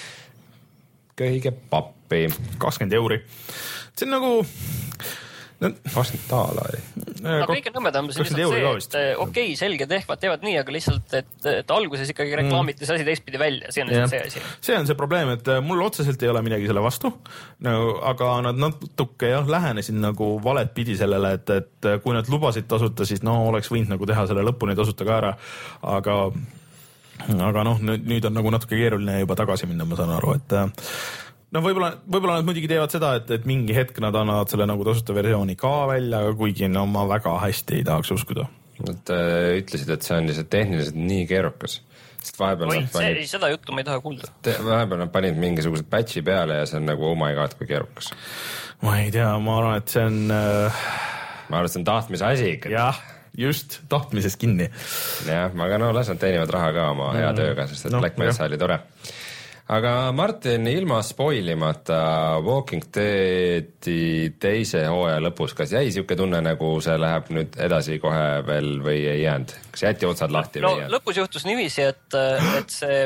kõige pappi. kakskümmend euri. See on nagu... No, kakskümmend taala oli. Aga kõige nõmmedam on lihtsalt see, et okei, okay, selge, tehvad, teevad nii, aga lihtsalt, et, et alguses ikkagi reklaamiti see asi teistpidi välja. See on, see, asi. see on see probleem, et mul otseselt ei ole midagi selle vastu, no, aga nad natuke jah, lähenesid nagu valet pidi sellele, et, et kui nad lubasid tasuta, siis no oleks võinud nagu teha selle lõpuni tasuta ka ära, aga aga noh, nüüd on nagu natuke keeruline juba tagasi minna, ma saan aru, et no võib-olla, võib-olla nad muidugi teevad seda, et, et mingi hetk nad annavad selle nagu tasuta versiooni ka välja, kuigi no ma väga hästi ei tahaks uskuda. Nad äh, ütlesid, et see on lihtsalt tehniliselt nii keerukas. Sest vahepeal Oi, nad panid... See, seda juttu ma ei taha kuulda. Te, vahepeal nad panid mingisugused patchi peale ja see on nagu oh my god, kui keerukas. Ma ei tea, ma arvan, et see on... Äh... Ma arvan, et see on tahtmise asi ikka. Jah. Just, tahtmises kinni. Jah, aga no las nad teenivad raha ka oma hea tööga, sest et no, Black Mesa oli tore. Aga Martin, ilma spoilimata Walking Deadi teise hooaja lõpus, kas jäi siuke tunne, nagu see läheb nüüd edasi kohe veel või ei jäänud? Kas jäeti otsad lahti no, või jäänud? Lõpus juhtus niiviisi, et, et see...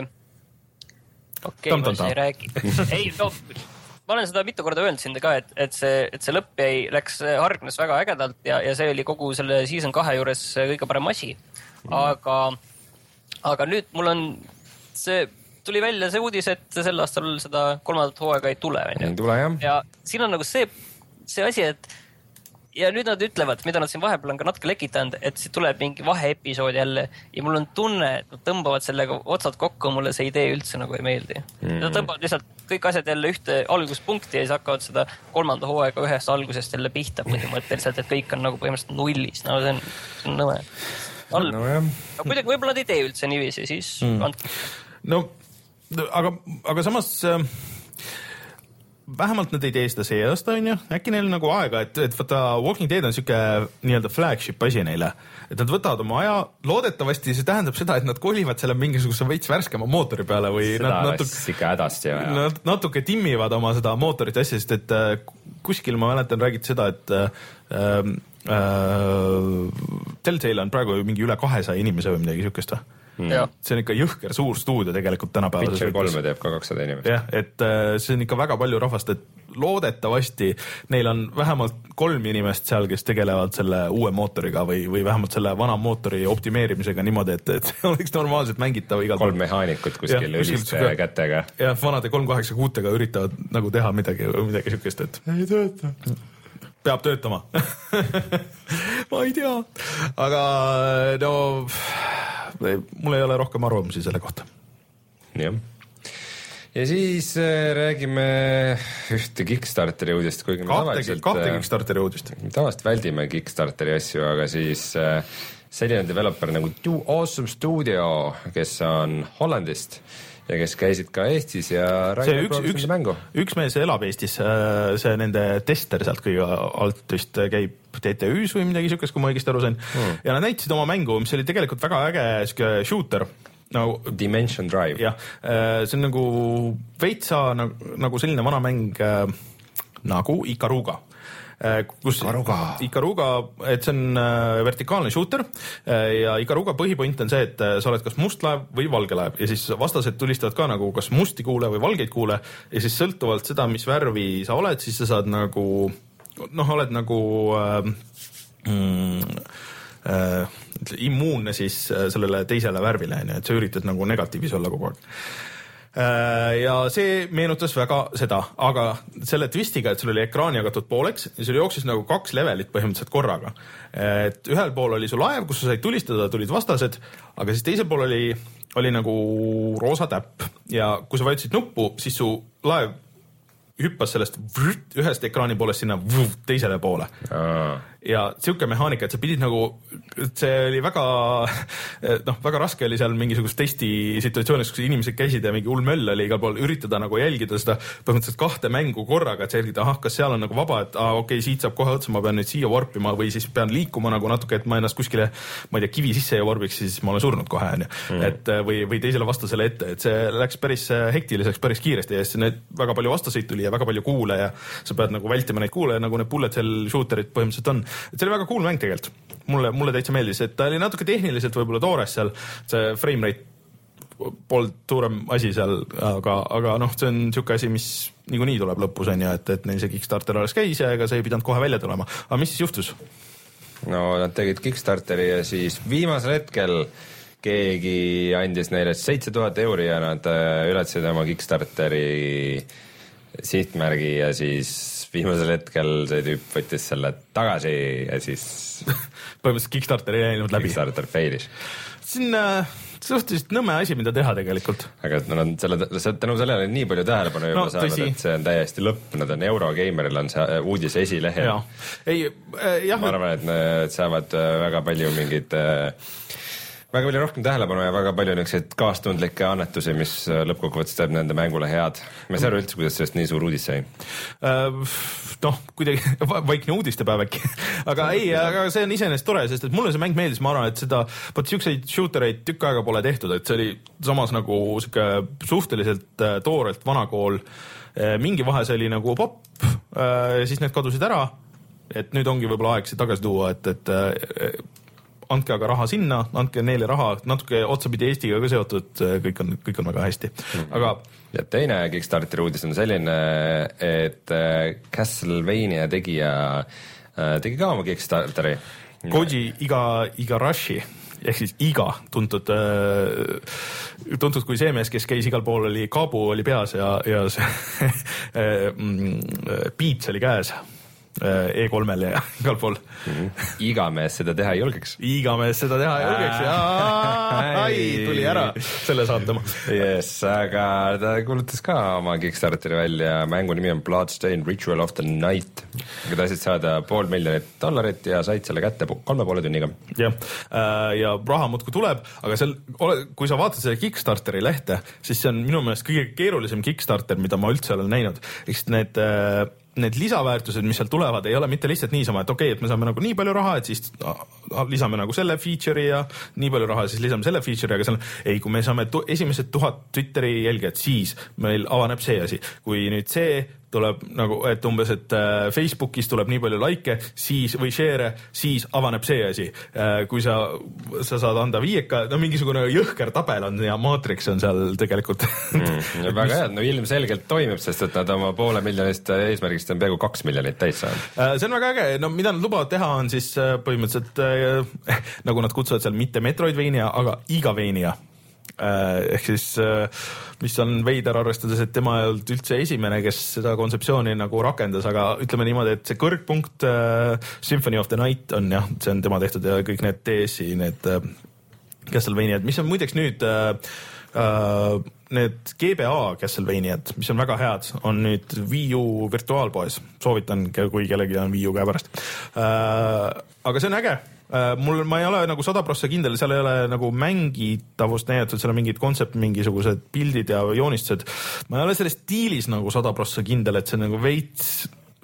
Okei, okay, ma siis ei räägi. Ei, no... Ma olen seda mitu korda öelnud sind ka, et, et, see, et see lõpp jäi, läks hargnes väga ägedalt ja, ja see oli kogu selle season kahe juures kõige parem asi. Aga, aga nüüd mul on see, tuli välja see uudis, et sel aastal seda kolmandat hooaega ei tule. Ei tule, jah. Ja siin on nagu see, see asi, et ja nüüd nad ütlevad, mida nad siin vahepeal on ka natuke lekitanud, et siit tuleb mingi vaheepisood jälle ja mul on tunne, et nad tõmbavad sellega otsad kokku, mulle see idee üldse nagu ei meeldi. Mm. Nad tõmbavad lihtsalt kõik asjad jälle ühte alguspunkti ja siis hakkavad seda kolmanda hooaega ühest algusest jälle pihta põhimõtteliselt, et kõik on nagu põhimõtteliselt nullis. No see on, see on nõme. No, aga kuidagi võib-olla nad ei tee üldse niiviisi, siis mm. no, aga, aga samas... Vähemalt nad ei tee seda see aasta, on ju, äkki neil nagu aega, et, et võtta Walking Dead on siuke nii-öelda flagship asi neile, et nad võtavad oma aja, loodetavasti see tähendab seda, et nad kolivad selle mingisuguse veits värskema mootori peale või seda nad natuke, ikka hädasti vaja. Nad natuke timmivad oma seda mootorit asja, sest et äh, kuskil ma mäletan räägiti seda, et äh, äh, Telltale on praegu mingi üle kahesaja inimese või midagi siukest või? Mm. See on ikka jõhker suur stuudio tegelikult tänapäeval. Witcher kolme teeb ka kakssada inimest. Jah, et see on ikka väga palju rahvast, et loodetavasti neil on vähemalt kolm inimest seal, kes tegelevad selle uue mootoriga või, või vähemalt selle vana mootori optimeerimisega niimoodi, et, et see oleks normaalselt mängitav igal kolm mehaanikut kuskil ja, üliste kuskil, kätega. Ja vanade kolm kaheksa kuutega üritavad nagu teha midagi, midagi sükest, et ei tööta. Peab töötama. Ma ei tea. Aga no... mul ei ole rohkem arvamusi selle kohta. Jah. Ja siis äh, räägime ühte Kickstarteri uudist, kuigi me kahte, tavaliselt... Kahte Kickstarteri uudist. Tavaliselt väldime Kickstarteri asju, aga siis äh, selline developer nagu Too Awesome Studio, kes on Hollandist ja kes käisid ka Eestis ja räägime üks, mängu. Üks mees elab Eestis, see nende tester sealt kõige alt vist käib T T Ü's või midagi siukest, kui ma õigesti aru sain. Hmm. Ja nad näitasid oma mängu, mis oli tegelikult väga äge shooter. nagu Dimension Drive. jah, see on nagu veitsa nagu, nagu selline vana mäng äh, nagu Ikaruga. Kus Ikaruga. Ikaruga, et see on äh, vertikaalne shooter äh, ja Ikaruga põhipoint on see, et äh, sa oled kas must laev või valge laev ja siis vastased tulistavad ka nagu kas musti kuule või valgeid kuule ja siis sõltuvalt seda, mis värvi sa oled, siis sa saad nagu noh, oled nagu äh, mm, äh, immuunne siis äh, sellele teisele värvile, et sa üritad nagu negatiivis olla kogu aeg. Ja see meenutas väga seda, aga selle twistiga, et sul oli ekraani jagatud pooleks ja sul jooksis nagu kaks levelit põhimõtteliselt korraga. Et ühel pool oli su laev, kus sa said tulistada, tulid vastased, aga siis teisel pool oli, oli nagu roosa täpp ja kui sa vajutasid nuppu, siis su laev hüppas sellest vrrt, ühest ekraani poolest sinna vrrt, teisele poole. Aa. Ja siuke mehaanika, et sa pidid nagu, see oli väga, noh, väga raske oli seal mingisugust testi situatsioonis, kus inimesed käisid ja mingi hull möll oli igal pool, üritada nagu jälgida seda põhimõtteliselt kahte mängu korraga, et jälgida, ahah, kas seal on nagu vaba, et ah, okei, okay, siit saab kohe otsa, ma pean nüüd siia warpima või siis pean liikuma nagu natuke, et ma ennast kuskile, ma ei tea, kivi sisse ja warpiks, siis ma olen surnud kohe, on ju. Mm. Et või, või teisele vastasele ette, et see läks päris hektiliseks, päris kiiresti ja siis need väga palju vastaseid tuli ja väga palju kuule ja sa pead nagu vältima neid kuule, nagu need bullet hell shooterid põhimõtteliselt on. Et see oli väga cool mäng tegelikult. Mulle, mulle täitsa meeldis, et ta oli natuke tehniliselt võib-olla toores seal, see frame rate polnud suurem asi seal, aga, aga noh, see on siuke asi, mis niikuinii tuleb lõpus, on ju, et, et neil see Kickstarter alles käis ja ega see ei pidanud kohe välja tulema. Aga mis siis juhtus? No nad tegid Kickstarteri ja siis viimasel hetkel keegi andis neile seitse tuhat euri ja nad ületasid oma Kickstarteri sihtmärgi ja siis viimasel hetkel see tüüp võttis selle tagasi ja siis põhimõtteliselt Kickstarter ei läinud läbi. Kickstarter failis. See on äh, suhteliselt nõme asi, mida teha tegelikult. Aga nad on selle, tänu sellele nii palju tähelepanu juba no, saanud, et see on täiesti lõpp. Nad on Eurogeimeril on see uudise esilehel. Ja. Ei, äh, jah, ma arvan, et nad saavad väga palju mingid äh, väga palju rohkem tähelepanu ja väga palju niisuguseid kaastundlikke annetusi, mis lõppkokkuvõttes teeb nende mängule head. Ma ei saa aru üldse, kuidas sellest nii suur uudis sai. Noh, kuidagi vaikne uudistepäev äkki. Aga ei, aga see on iseenesest tore, sest et mulle see mäng meeldis, ma arvan, et seda, pot siukseid shootereid tükk aega pole tehtud, et see oli samas nagu siuke suhteliselt toorelt vanakool. Mingi vahe see oli nagu pop, siis need kadusid ära, et nüüd ongi võib-olla aeg see tagasi tuua, et, et andke aga raha sinna, andke neile raha, natuke otsapidi Eestiga ka seotud, kõik on, kõik on väga hästi. Aga ja teine Kickstarteri uudis on selline, et Castlevania tegija tegi ka oma Kickstarteri. Koji Iga, Igarashi, ehk siis Iga, tuntud, tuntud kui see mees, kes käis igal pool, oli kaabu oli peas ja, ja see Beats oli käes. E kolmel ja igal pool. Mm-hmm. Iga mees seda teha ei julgeks. Iga mees seda teha ei julgeks ja ai, tuli ära selle saatama. Yes, aga ta kuulutas ka oma Kickstarteri välja. Mängu nimi on Bloodstained Ritual of the Night. Aga tahtsid saada pool miljonit dollarit ja said selle kätte kolme poole tunniga. Ja, ja raha muudkui tuleb, aga seal, kui sa vaatad selle Kickstarteri lehte, siis see on minu meelest kõige keerulisem Kickstarter, mida ma üldse olen näinud. Eks need need lisaväärtused, mis seal tulevad, ei ole mitte lihtsalt niisama, et okei, okay, et me saame nagu nii palju raha, et siis lisame nagu selle feature'i ja nii palju raha, siis lisame selle feature'i, aga seal ei, kui me saame tu- esimesed tuhat Twitteri jälgijad, siis meil avaneb see asi. Kui nüüd see tuleb nagu, et umbes, et Facebookis tuleb nii palju like, siis või share, siis avaneb see asi. Kui sa, sa saad anda viieka, no mingisugune jõhker tabel on ja Matrix on seal tegelikult. Mm, väga hea, no ilmselgelt toimib, sest et nad oma poole miljonist eesmärgist on peaaegu kaks miljonit täis saanud. See on väga äge, no mida nad lubavad teha on siis põhimõtteliselt, nagu nad kutsuvad seal mitte Metroidvania, aga Igavania. Ehk siis, mis on veider arvestades, et tema ei olnud üldse esimene, kes seda kontseptsiooni nagu rakendas, aga ütleme niimoodi, et see kõrgpunkt Symphony of the Night on jah, see on tema tehtud ja kõik need D S-i, need Castlevaniad, mis on muideks nüüd need G B A Castlevaniad, mis on väga head, on nüüd Wii U virtuaalpoes. Soovitan, kui kellegi on Wii U käepärast. Aga see on äge. Mul, ma ei ole nagu sada prossa kindel, seal ei ole nagu mängitavust näidatud, seal on mingid kontsept, mingisugused pildid ja joonistused. Ma ei ole selles stiilis nagu sada prossa kindel, et see nagu veits,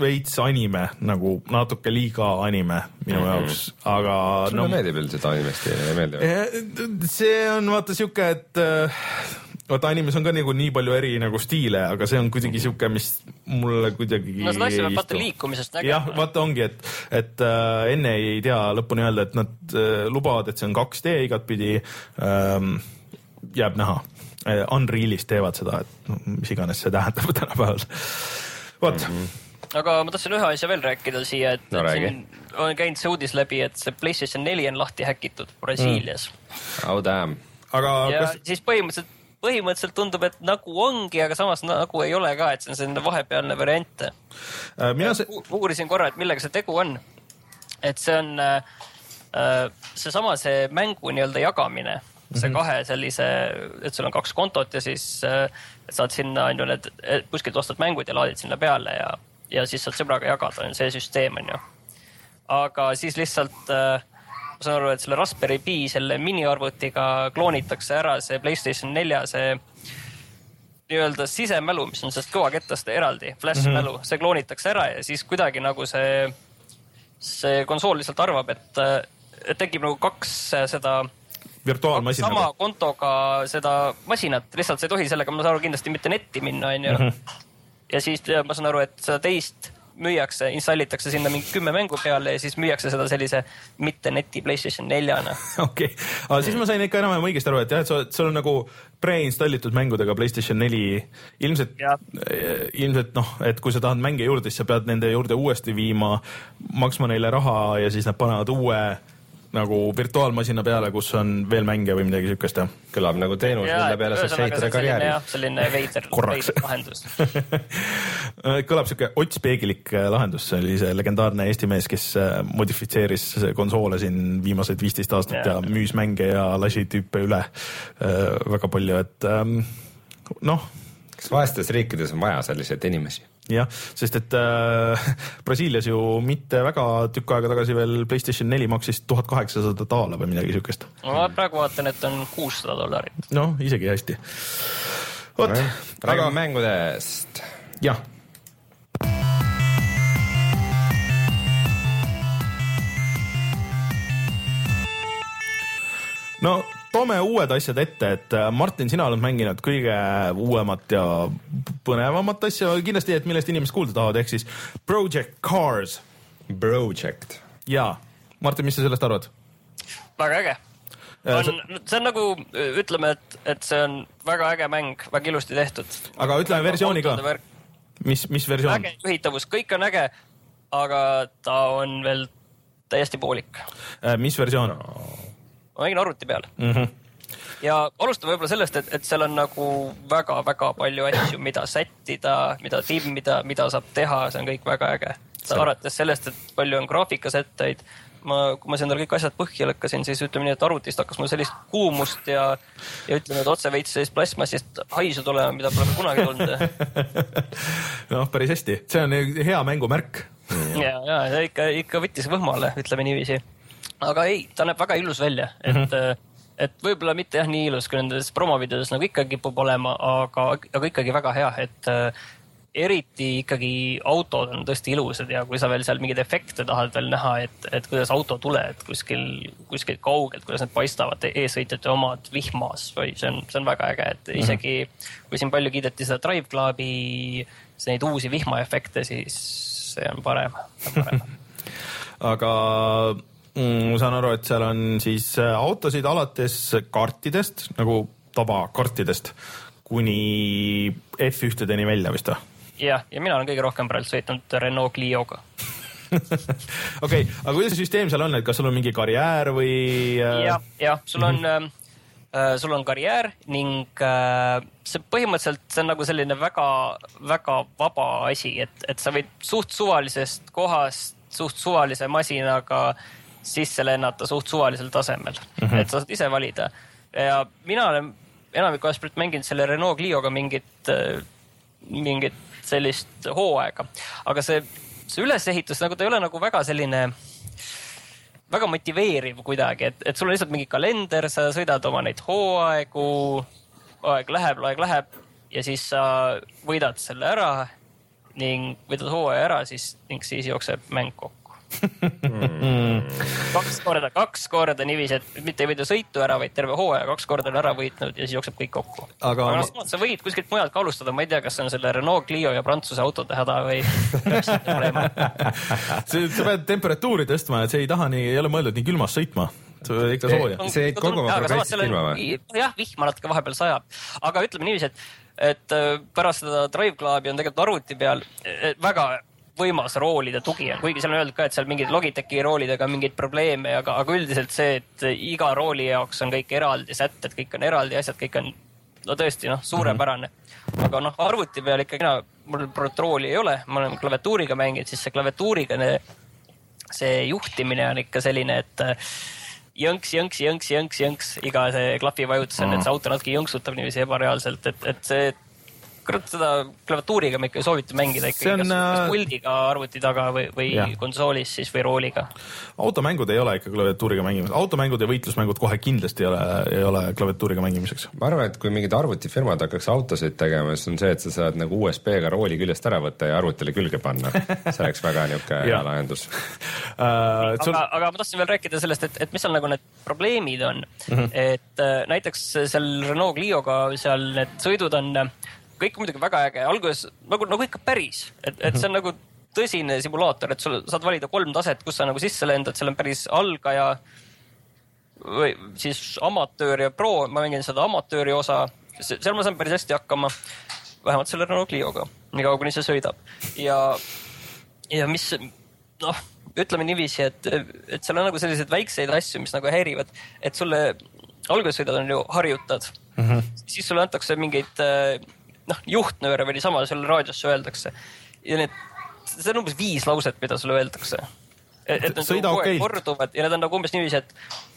veits anime, nagu natuke liiga anime minu mm -hmm. jaoks, aga sulle no, meeldib üldiselt animest ei meeldi? See on vaata siuke, et vaata animes on ka nagu nii palju eri nagu stiile, aga see on kuidagi siuke, mis mulle kuidagi no seda asja peab vaata liikumisest nägema. Jah, vaata ongi, et, et äh, enne ei tea lõpuni öelda, et nad äh, lubavad, et see on kaks D igatpidi ähm, jääb näha. Unrealis teevad seda, et mis iganes see tähendab tänapäeval. Vot. Mm -hmm. Aga ma tahtsin ühe asja veel rääkida siia, et, no, et siin on käinud see uudis läbi, et see PlayStation neli on lahti häkitud Brasiilias. Mm. Oh damn. Aga ja kas... siis põhimõtteliselt, põhimõtteliselt tundub, et nagu ongi, aga samas nagu ei ole ka, et see on selline vahepealne variant. Äh, mina see... uurisin korra, et millega see tegu on. Et see on äh, see sama see mängu nii-öelda jagamine. See kahe sellise, et sul on kaks kontot ja siis et saad sinna on ju need, kuskilt ostad mängud ja laadid sinna peale ja, ja siis saad sõbraga jagada, on see süsteem on ju. Aga siis lihtsalt, ma saan aru, et selle Raspberry Pi selle miniarvutiga kloonitakse ära see PlayStation nelja, see nii-öelda sisemälu, mis on sellest kõvakettast eraldi, flash-mälu, see kloonitakse ära ja siis kuidagi nagu see, see konsool lihtsalt arvab, et, et tekib nagu kaks seda virtuaalmasinaga. Sama kontoga seda masinat, lihtsalt see ei tohi sellega, ma saan aru, kindlasti mitte netti minna, on ju. Mm -hmm. Ja siis ma saan aru, et seda teist müüakse, installitakse sinna mingi kümme mängu peale ja siis müüakse seda sellise mitte neti PlayStation neljana. Okei, okay. Aga siis ma sain ikka enam õigesti aru, et jah, et sul on nagu pre-installitud mängudega PlayStation neli. Ilmselt, ilmselt noh, et kui sa tahad mänge juurde, siis sa pead nende juurde uuesti viima, maksma neile raha ja siis nad panevad uue nagu virtuaalmasina peale, kus on veel mänge või midagi sükest. Kõlab nagu teenus, mille peale sa seitele karjääri. Jah, selline veider, veider lahendus. Kõlab siuke otspeeglik lahendus. See oli see legendaarne Eesti mees, kes modifitseeris konsoole siin viimased viisteist aastat ja, ja müüs mänge ja lasi tüüpe üle väga palju, et noh. Kas vaestes riikides on vaja selliseid inimesi? Jah, sest et äh, Brasiilias ju mitte väga tükk aega tagasi veel PlayStation neli maksis tuhat kaheksasada daala või midagi sükest. Ma praegu vaatan, et on kuussada dollarit. No, isegi hästi. Vot, räägime aga... mängudest. Jah. No, toome uued asjad ette, et Martin, sina oled mänginud kõige uuemat ja põnevamat asja, kindlasti, et millest inimesed kuulda tahavad, ehk siis Project Cars. Project. Jaa. Martin, mis sa sellest arvad? Väga äge. On, see on nagu, ütleme, et, et see on väga äge mäng, väga ilusti tehtud. Aga ütleme versiooni ka. Mis, mis versioon? Äge juhitavus, kõik on äge, aga ta on veel täiesti poolik. Mis versioon? Ma mängin arvuti peal. Mm -hmm. Ja alustan võib-olla sellest, et, et seal on nagu väga-väga palju asju, mida sättida, mida timmida, mida saab teha, see on kõik väga äge. Arvates sellest, et palju on graafikasetteid. Ma, kui ma siin kõik asjad põhja lõkkasin, siis ütleme nii, et arvutist hakkas mul sellist kuumust ja, ja ütleme, et otse veits sellist plasmassist haisu tulema, mida pole kunagi tulnud. noh, päris hästi. See on hea mängumärk. ja, ja, ja ikka, ikka võttis võhmale, ütleme niiviisi. Aga ei, ta näeb väga ilus välja, et, mm-hmm. et võib-olla mitte jah nii ilus, kui nendes promovideos nagu ikka kipub olema, aga, aga ikkagi väga hea, et eriti ikkagi autod on tõesti ilusad ja kui sa veel seal mingeid efekte tahad veel näha, et, et kuidas auto tuled kuskil, kuskil kaugelt, kuidas need paistavad e-sõitjate omad vihmas või see on, see on väga äge, et isegi mm-hmm. kui siin palju kiideti seda Drive Clubi neid uusi vihmaefekte, siis see on parem. parem. aga ma saan aru, et seal on siis autosid alates kartidest, nagu tavakartidest, kuni F ühtedeni välja vist või? Jah, ja mina olen kõige rohkem praegu sõitnud Renault Clioga. Okei, aga kuidas see süsteem seal on, et kas sul on mingi karjäär või? Jah, jah, sul on, mm-hmm. äh, sul on karjäär ning äh, see põhimõtteliselt see on nagu selline väga, väga vaba asi, et, et sa võid suht suvalisest kohast, suht suvalise masinaga sisse lennata suht suvalisel tasemel, mm-hmm. et sa saad ise valida. Ja mina olen enamikku asprit mänginud selle Renault Clioga mingit, mingit sellist hooaega. Aga see, see ülesehitus, nagu ta ei ole nagu väga selline, väga motiveeriv kuidagi, et, et sul on lihtsalt mingi kalender, sa sõidad oma neid hooaegu, aeg läheb, aeg läheb ja siis sa võidad selle ära ning võidad hooaja ära, siis, ning siis jookseb mäng kokku. Mm. kaks korda, kaks korda niiviisi, et mitte ei võida sõitu ära, vaid terve hooaja kaks korda on ära võitnud ja siis jookseb kõik kokku. Aga, aga ma... sa võid kuskilt mujalt ka alustada, ma ei tea, kas see on selle Renault Clio ja Prantsuse autode häda või see, sa pead temperatuuri tõstma, et see ei taha nii, ei ole mõeldud nii külmas sõitma. See ikka sooja. See ei kogu oma progressis ilma või? Jah, vihma natuke vahepeal sajab. Aga ütleme niiviisi, et, et pärast seda Drive Clubi on tegelikult arvuti peal väga võimas roolide tugi on, kuigi seal on öeldud ka, et seal mingid Logitechi roolidega on mingeid probleeme, aga, aga üldiselt see, et iga rooli jaoks on kõik eraldi sätted, kõik on eraldi asjad, kõik on no tõesti, noh, suurepärane. Aga noh, arvuti peal ikka, mina, mul protrooli ei ole, ma olen klaviatuuriga mänginud, siis see klaviatuuriga see juhtimine on ikka selline, et jõnks, jõnks, jõnks, jõnks, jõnks, iga see klapi vajutus on, et see auto natuke jõnksutab niiviisi ebareaalselt, et, et see kurat seda klaviatuuriga me ikka ei soovita mängida ikka on, kas puldiga arvuti taga või, või konsoolis siis või rooliga. Automängud ei ole ikka klaviatuuriga mängimiseks. Automängud ja võitlusmängud kohe kindlasti ei ole, ei ole klaviatuuriga mängimiseks. Ma arvan, et kui mingid arvutifirmad hakkaks autosid tegema, siis on see, et sa saad nagu U S B-ga rooli küljest ära võtta ja arvutile külge panna. See oleks väga niuke hea lahendus. Uh, sul... aga, aga ma tahtsin veel rääkida sellest, et, et mis seal nagu need probleemid on. Mm-hmm. Et uh, näiteks seal Renault Clioga seal need sõidud on kõik muidugi väga äge, alguses nagu, nagu ikka päris, et, et see on nagu tõsine simulaator, et sul saad valida kolm taset, kus sa nagu sisse lendad, seal on päris algaja või siis amatöör ja pro, ma mängin seda amatööri osa, seal ma saan päris hästi hakkama, vähemalt selle Renault Clioga, nii kaua kuni see sõidab. Ja, ja mis, noh, ütleme niiviisi, et, et seal on nagu sellised väikseid asju, mis nagu häirivad, et sulle alguses sõidad on ju harjutad, mm-hmm. siis sulle antakse mingeid noh, juhtnööre või niisama selle raadiosse öeldakse. Ja need, see on umbes viis lauset, mida sulle öeldakse. Et, et sõida okeilt. Korduvad ja need on nagu umbes niiviisi, et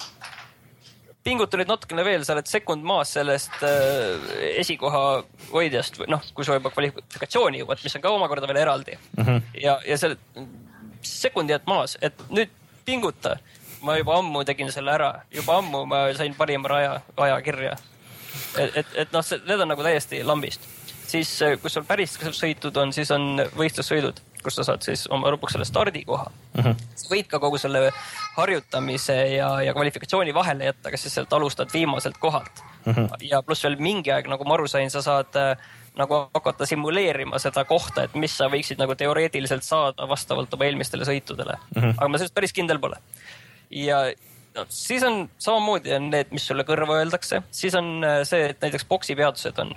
pinguta nüüd natukene veel, sa oled sekund maas sellest äh, esikoha hoidjast, noh, kui sa juba kvalifikatsiooni jõuad, mis on ka omakorda veel eraldi. Mm-hmm. Ja, ja selle sekundi jääd maas, et nüüd pinguta. Ma juba ammu tegin selle ära. Juba ammu ma sain parima raja, aja kirja. Et, et, et noh, need on nagu täiesti lambist. Siis, kui sul päris sõitud on, siis on võistlussõidud, kus sa saad siis oma lõpuks selle stardikoha. Uh-huh. Sa võid ka kogu selle harjutamise ja, ja kvalifikatsiooni vahele jätta, kas siis sealt alustad viimaselt kohalt. Uh-huh. Ja pluss veel mingi aeg, nagu ma aru sain, sa saad nagu hakata simuleerima seda kohta, et mis sa võiksid nagu teoreetiliselt saada vastavalt oma eelmistele sõitudele. Uh-huh. Aga ma sellest päris kindel pole. Ja no, siis on samamoodi on need, mis sulle kõrva öeldakse. Siis on see, et näiteks boksipeatused on.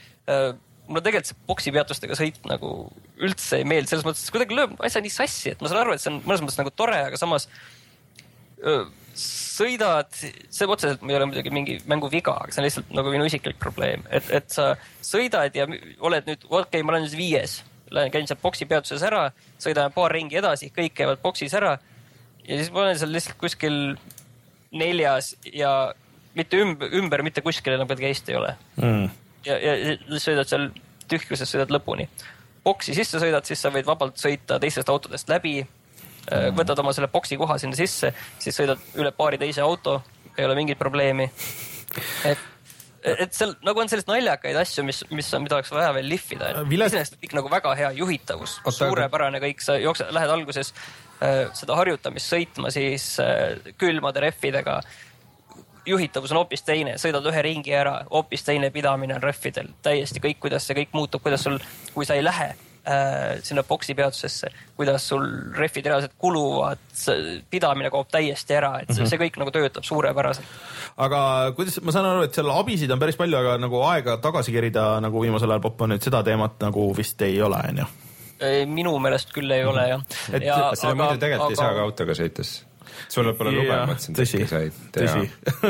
Mulle tegelikult see boksipeatustega sõit nagu üldse ei meeldi. Selles mõttes, et kuidagi lööb asja nii sassi, et ma saan aru, et see on mõnes mõttes nagu tore, aga samas öö, sõidad, see otseselt ei ole muidugi mingi mängu viga, aga see on lihtsalt nagu minu isiklik probleem. Et, et sa sõidad ja oled nüüd, okei, okay, ma olen nüüd viies. Käin seal boksipeatuses ära, sõidame paar ringi edasi, kõik käivad boksis ära ja siis ma olen seal lihtsalt kuskil neljas ja mitte ümber, ümber mitte kuskile nagu käist ei ole. Mm. Ja, ja sõidad seal tühjuses, sõidad lõpuni. Boksi sisse sõidad, siis sa võid vabalt sõita teistest autodest läbi, mm. võtad oma selle boksi koha sinna sisse, siis sõidad üle paari teise auto, ei ole mingit probleemi. Et, et seal nagu on sellist naljakaid asju, mis, mis on, mida oleks vaja veel lihvida. Iseenesest kõik nagu väga hea juhitavus, suurepärane kõik, sa jookse, lähed alguses seda harjutamist sõitma siis külmade reffidega. Juhitavus on hoopis teine, sõidad ühe ringi ära, hoopis teine pidamine on reffidel. Täiesti kõik, kuidas see kõik muutub, kuidas sul, kui sa ei lähe äh, sinna boksi peatusesse, kuidas sul reffid reaalselt kuluvad, pidamine kaob täiesti ära, et see, see kõik nagu töötab suurepäraselt. Aga kuidas, ma saan aru, et seal abisid on päris palju, aga nagu aega tagasi kerida nagu viimasel ajal poppa nüüd seda teemat nagu vist ei ole, on ju? Minu meelest küll ei ole, jah. Et ja, selle aga, muidu tegelikult aga... ei saa ka autoga sõites. Sul pole lube, ma mõtlesin, tõsi, tõsi.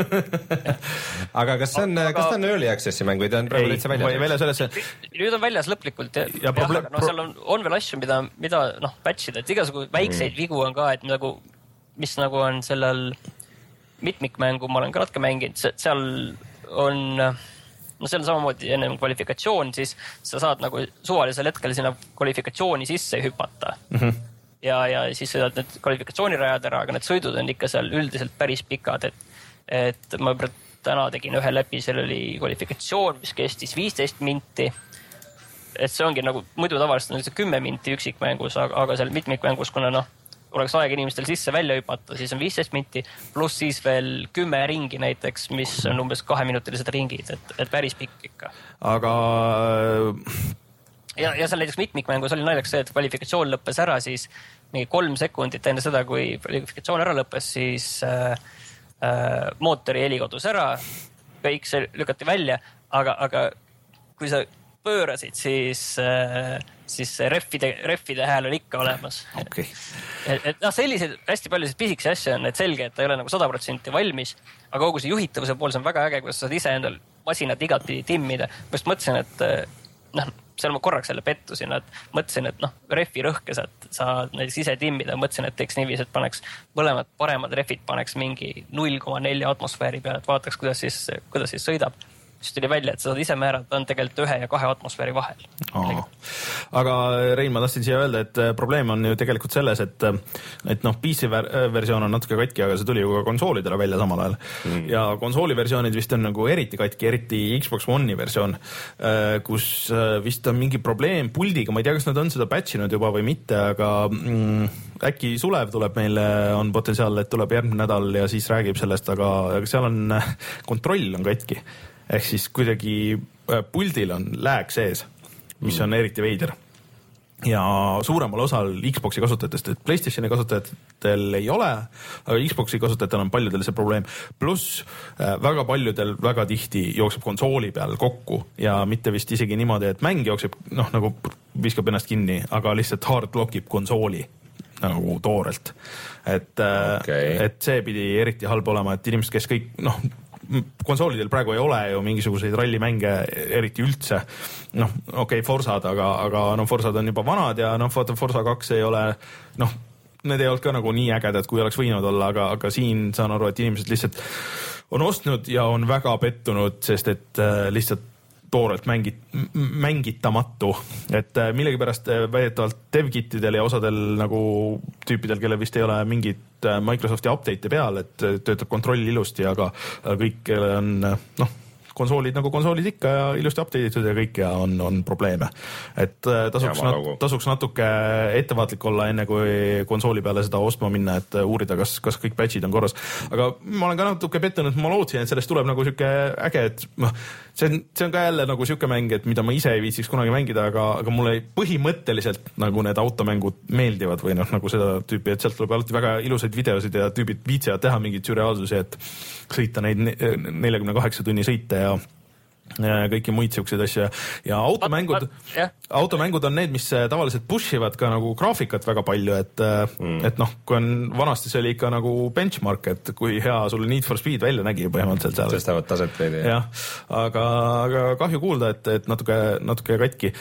Aga kas see on, aga... kas ta on early access'i mäng või ta on praegu üldse väljas? väljas sellesse... Nüüd on väljas lõplikult. Ja, ja problem... no, seal on, on veel asju, mida, mida noh, patchida, et igasugu väikseid mm. vigu on ka, et nagu, mis nagu on sellel mitmikmängu, ma olen ka natuke mänginud, seal on, no seal on samamoodi enne kvalifikatsioon, siis sa saad nagu suvalisel hetkel sinna kvalifikatsiooni sisse hüpata. Mhm. Ja, ja siis sõidad need kvalifikatsioonirajad ära, aga need sõidud on ikka seal üldiselt päris pikad, et, et ma täna tegin ühe läbi, seal oli kvalifikatsioon, mis kestis viisteist minti et see ongi nagu muidu tavaliselt on see kümme minti üksikmängus, aga, aga seal mitmikmängus, kuna noh, oleks aeg inimestel sisse välja hüpata, siis on viisteist minti, pluss siis veel kümme ringi näiteks, mis on umbes kaheminutilised ringid, et, et päris pikk ikka. Aga ja, ja seal näiteks mitmikmängus oli naljaks see, et kvalifikatsioon lõppes ära siis mingi kolm sekundit enne seda, kui kvalifikatsioon ära lõppes, siis äh, äh, mootori heli kodus ära, kõik see lükati välja, aga, aga kui sa pöörasid, siis, äh, siis refide, refide hääl oli ikka olemas. Okay. Et, et noh, sellised hästi palju pisikesi asju on, et selge, et ta ei ole nagu sada protsenti valmis, aga kogu see juhitavuse pool, see on väga äge, kuidas sa saad ise endal masinat igatpidi timmida. Ma just mõtlesin, et noh, seal ma korraks jälle pettusin, et mõtlesin, et noh, refi rõhke saad, saad näiteks ise timmida, mõtlesin, et teeks niiviisi, et paneks mõlemad paremad refid, paneks mingi null koma neli atmosfääri peale, et vaataks, kuidas siis, kuidas siis sõidab. Siis tuli välja, et sa saad ise määrata, on tegelikult ühe ja kahe atmosfääri vahel. Oh. Aga Rein, ma tahtsin siia öelda, et probleem on ju tegelikult selles, et, et noh, P C versioon on natuke katki, aga see tuli ju ka konsoolidele välja samal ajal. Mm. Ja konsooli versioonid vist on nagu eriti katki, eriti Xbox One'i versioon, kus vist on mingi probleem puldiga, ma ei tea, kas nad on seda patchinud juba või mitte, aga mm, äkki Sulev tuleb meile, on potentsiaal, et tuleb järgmine nädal ja siis räägib sellest, aga, aga seal on kontroll on katki. Ehk siis kuidagi puldil on lääg sees, mis on eriti veider. Ja suuremal osal Xboxi kasutajatest, et PlayStationi kasutajatel ei ole, aga Xboxi kasutajatel on paljudel see probleem. Pluss väga paljudel väga tihti jookseb konsooli peal kokku ja mitte vist isegi niimoodi, et mäng jookseb, noh, nagu viskab ennast kinni, aga lihtsalt hardlockib konsooli nagu toorelt. Et, okay. et see pidi eriti halb olema, et inimesed, kes kõik, noh, konsoolidel praegu ei ole ju mingisuguseid rallimänge eriti üldse. Noh, okei, okay, Forsad, aga, aga no Forsad on juba vanad ja noh, Forsa kaks ei ole, noh, need ei olnud ka nagu nii ägedad, kui oleks võinud olla, aga, aga siin saan aru, et inimesed lihtsalt on ostnud ja on väga pettunud, sest et äh, lihtsalt toorelt mängit, mängitamatu, et millegipärast väidetavalt devkitidel ja osadel nagu tüüpidel, kelle vist ei ole mingit Microsofti update'i peal, et töötab kontroll ilusti, aga kõik on, noh, konsoolid nagu konsoolid ikka ja ilusti update'itud ja kõik ja on, on probleeme. Et tasuks, nat, tasuks natuke ettevaatlik olla enne, kui konsooli peale seda ostma minna, et uurida, kas, kas kõik patchid on korras. Aga ma olen ka natuke pettunud, ma lootsin, et sellest tuleb nagu siuke äge, et see on, see on ka jälle nagu siuke mäng, et mida ma ise ei viitsiks kunagi mängida, aga, aga mulle põhimõtteliselt nagu need automängud meeldivad või noh, nagu seda tüüpi, et sealt tuleb alati väga ilusaid videosid ja tüübid viitsevad teha mingid sürreaalsusi, et sõita neid neljakümne kaheksa tunni sõite ja kõiki muid siukseid asju ja automängud, automängud on need, mis tavaliselt pushivad ka nagu graafikat väga palju, et, mm. et noh, kui on vanasti see oli ikka nagu benchmark, et kui hea sul Need for Speed välja nägi põhimõtteliselt seal. Tõstavad taset veidi. Jah, aga, aga kahju kuulda, et, et natuke, natuke katki.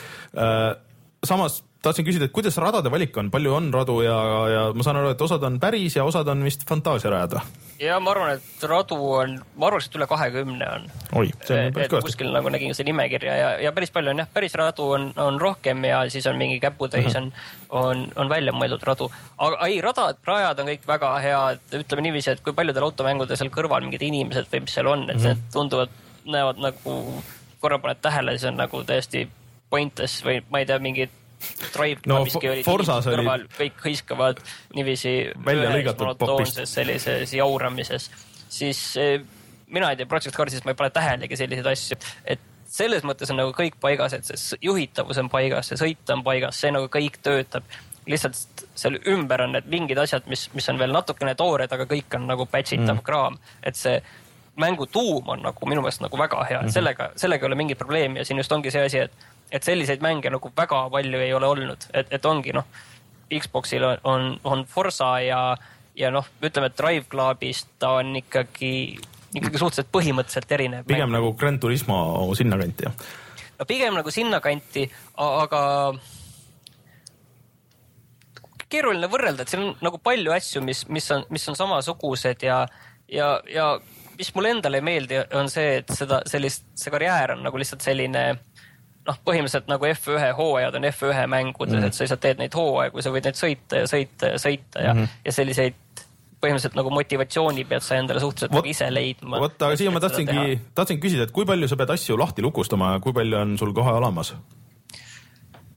Samas tahtsin küsida, et kuidas radade valik on, palju on radu ja, ja ma saan aru, et osad on päris ja osad on vist fantaasiarajad. Ja ma arvan, et radu on, ma arvan, et üle kahekümne on. Oi, see on päris kõvasti. Kuskil nagu nägin see nimekirja ja, ja päris palju on jah, päris radu on, on rohkem ja siis on mingi käputäis on, on, on välja mõeldud radu. Aga ei, radad, rajad on kõik väga head, ütleme niiviisi, et kui paljudel automängudel seal kõrval mingid inimesed või mis seal on, et mm-hmm. see tunduvad, näevad nagu, korra paned tähele, see on nagu täiesti pointless või ma ei tea, mingid Drive no, Forsas oli kõrval, kõik hõiskavad niiviisi välja lõigatud popist sellises jauramises, siis eh, mina ei tea, Project Cardsis ma ei pane tähelegi selliseid asju, et selles mõttes on nagu kõik paigas, et see juhitavus on paigas, see sõit on paigas, see nagu kõik töötab, lihtsalt seal ümber on need mingid asjad, mis, mis on veel natukene toored, aga kõik on nagu patchitav mm. kraam, et see mängu tuum on nagu minu meelest nagu väga hea, et sellega, sellega ei ole mingit probleemi ja siin just ongi see asi, et et selliseid mänge nagu väga palju ei ole olnud, et, et ongi noh, Xboxil on, on, on Forza ja, ja noh, ütleme, et Drive Clubist ta on ikkagi, ikkagi suhteliselt põhimõtteliselt erinev. Pigem mäng. Nagu Gran Turismo sinna kanti, jah? No pigem nagu sinna kanti, aga keeruline võrrelda, et seal on nagu palju asju, mis, mis, on, mis on samasugused ja, ja, ja mis mulle endale ei meeldi, on see, et seda sellist, see karjäär on nagu lihtsalt selline noh, põhimõtteliselt nagu F üks hooajad on F üks mängudes, mm. et sa lihtsalt teed neid hooaegu, sa võid neid sõita ja sõita ja sõita ja, mm -hmm. ja selliseid põhimõtteliselt nagu motivatsiooni pead sa endale suhteliselt Vot, ise leidma. Vot, aga siia ma tahtsingi, tahtsingi küsida, et kui palju sa pead asju lahti lukustama ja kui palju on sul kohe alamas?